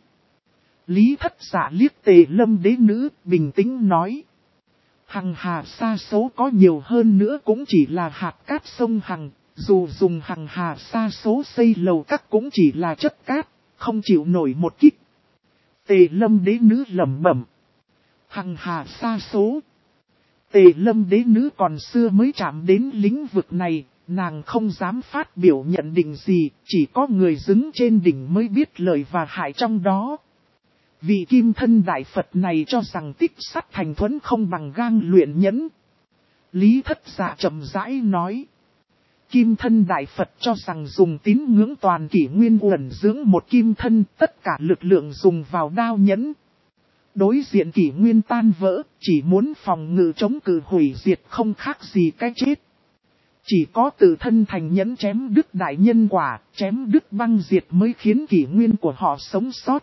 Lý Thất Dạ liếc Tề Lâm đế nữ bình tĩnh nói. Hằng hà sa số có nhiều hơn nữa cũng chỉ là hạt cát sông Hằng. Dù dùng hằng hà sa số xây lầu các cũng chỉ là chất cát, không chịu nổi một kích. Tề Lâm đế nữ lẩm bẩm. Hằng hà sa số. Tề Lâm đế nữ còn xưa mới chạm đến lĩnh vực này, nàng không dám phát biểu nhận định gì, chỉ có người đứng trên đỉnh mới biết lợi và hại trong đó. Vị kim thân đại Phật này cho rằng tích sắt thành thuẫn không bằng gang luyện nhẫn. Lý Thất Dạ chậm rãi nói. Kim thân đại Phật cho rằng dùng tín ngưỡng toàn kỷ nguyên uẩn dưỡng một kim thân, tất cả lực lượng dùng vào đao nhẫn. Đối diện kỷ nguyên tan vỡ, chỉ muốn phòng ngự chống cự hủy diệt không khác gì cái chết. Chỉ có tự thân thành nhẫn chém đứt đại nhân quả, chém đứt băng diệt mới khiến kỷ nguyên của họ sống sót.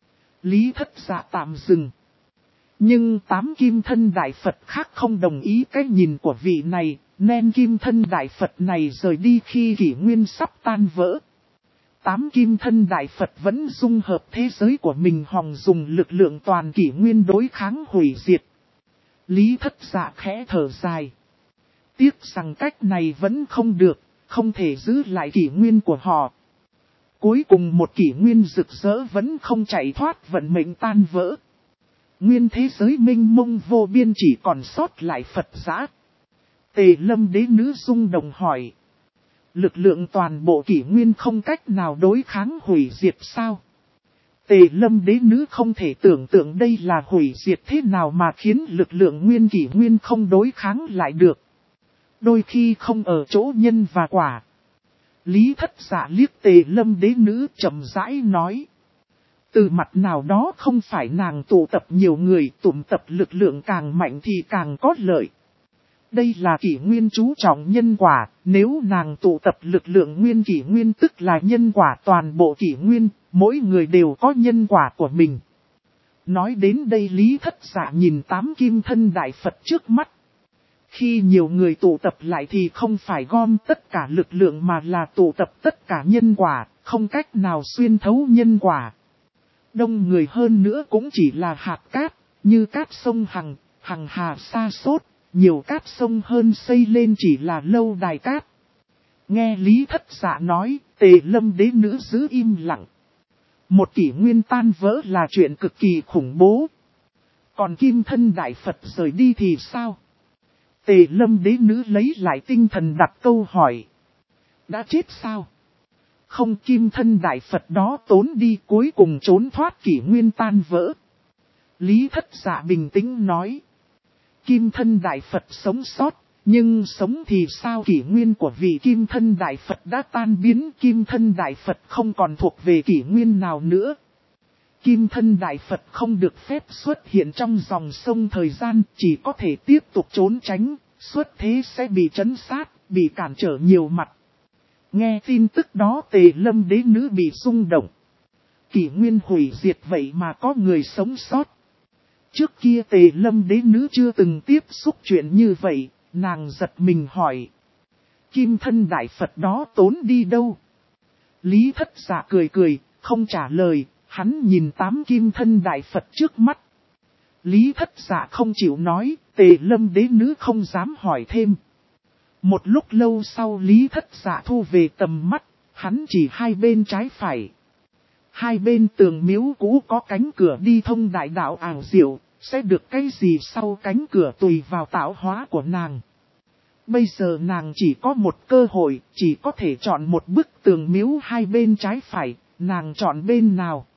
Lý Thất Dạ tạm dừng. Nhưng 8 kim thân đại Phật khác không đồng ý cái nhìn của vị này, nên kim thân đại Phật này rời đi khi kỷ nguyên sắp tan vỡ. 8 kim thân đại Phật vẫn dung hợp thế giới của mình hòng dùng lực lượng toàn kỷ nguyên đối kháng hủy diệt. Lý Thất Dạ khẽ thở dài. Tiếc rằng cách này vẫn không được, không thể giữ lại kỷ nguyên của họ. Cuối cùng một kỷ nguyên rực rỡ vẫn không chạy thoát vận mệnh tan vỡ. Nguyên thế giới minh mông vô biên chỉ còn sót lại Phật giá. Tề Lâm đế nữ rung động hỏi. Lực lượng toàn bộ kỷ nguyên không cách nào đối kháng hủy diệt sao? Tề Lâm đế nữ không thể tưởng tượng đây là hủy diệt thế nào mà khiến lực lượng nguyên kỷ nguyên không đối kháng lại được. Đôi khi không ở chỗ nhân và quả. Lý Thất Dạ liếc Tề Lâm đế nữ chậm rãi nói. Từ mặt nào đó không phải nàng tụ tập nhiều người, tụm tập lực lượng càng mạnh thì càng có lợi. Đây là kỷ nguyên chú trọng nhân quả, nếu nàng tụ tập lực lượng nguyên kỷ nguyên tức là nhân quả toàn bộ kỷ nguyên, mỗi người đều có nhân quả của mình. Nói đến đây Lý Thất Dạ nhìn 8 kim thân đại Phật trước mắt. Khi nhiều người tụ tập lại thì không phải gom tất cả lực lượng mà là tụ tập tất cả nhân quả, không cách nào xuyên thấu nhân quả. Đông người hơn nữa cũng chỉ là hạt cát, như cát sông hằng hà sa sốt, nhiều cát sông hơn xây lên chỉ là lâu đài cát. Nghe Lý Thất Dạ nói, Tề Lâm đế nữ giữ im lặng. Một kỷ nguyên tan vỡ là chuyện cực kỳ khủng bố. Còn kim thân đại Phật rời đi thì sao? Tề Lâm đế nữ lấy lại tinh thần đặt câu hỏi. Đã chết sao? Không, kim thân đại Phật đó tốn đi cuối cùng trốn thoát kỷ nguyên tan vỡ. Lý Thất Dạ bình tĩnh nói. Kim thân đại Phật sống sót, nhưng sống thì sao, kỷ nguyên của vị kim thân đại Phật đã tan biến, kim thân đại Phật không còn thuộc về kỷ nguyên nào nữa. Kim thân đại Phật không được phép xuất hiện trong dòng sông thời gian, chỉ có thể tiếp tục trốn tránh, xuất thế sẽ bị trấn sát, bị cản trở nhiều mặt. Nghe tin tức đó Tề Lâm đế nữ bị rung động. Kỷ nguyên hủy diệt vậy mà có người sống sót. Trước kia Tề Lâm đế nữ chưa từng tiếp xúc chuyện như vậy, nàng giật mình hỏi. Kim thân đại Phật đó tốn đi đâu? Lý Thất Dạ cười cười, không trả lời, hắn nhìn 8 kim thân đại Phật trước mắt. Lý Thất Dạ không chịu nói, Tề Lâm đế nữ không dám hỏi thêm. Một lúc lâu sau Lý Thất Dạ thu về tầm mắt, hắn chỉ hai bên trái phải. Hai bên tường miếu cũ có cánh cửa đi thông đại đạo ảo diệu, sẽ được cái gì sau cánh cửa tùy vào tạo hóa của nàng. Bây giờ nàng chỉ có một cơ hội, chỉ có thể chọn một bức tường miếu hai bên trái phải, nàng chọn bên nào?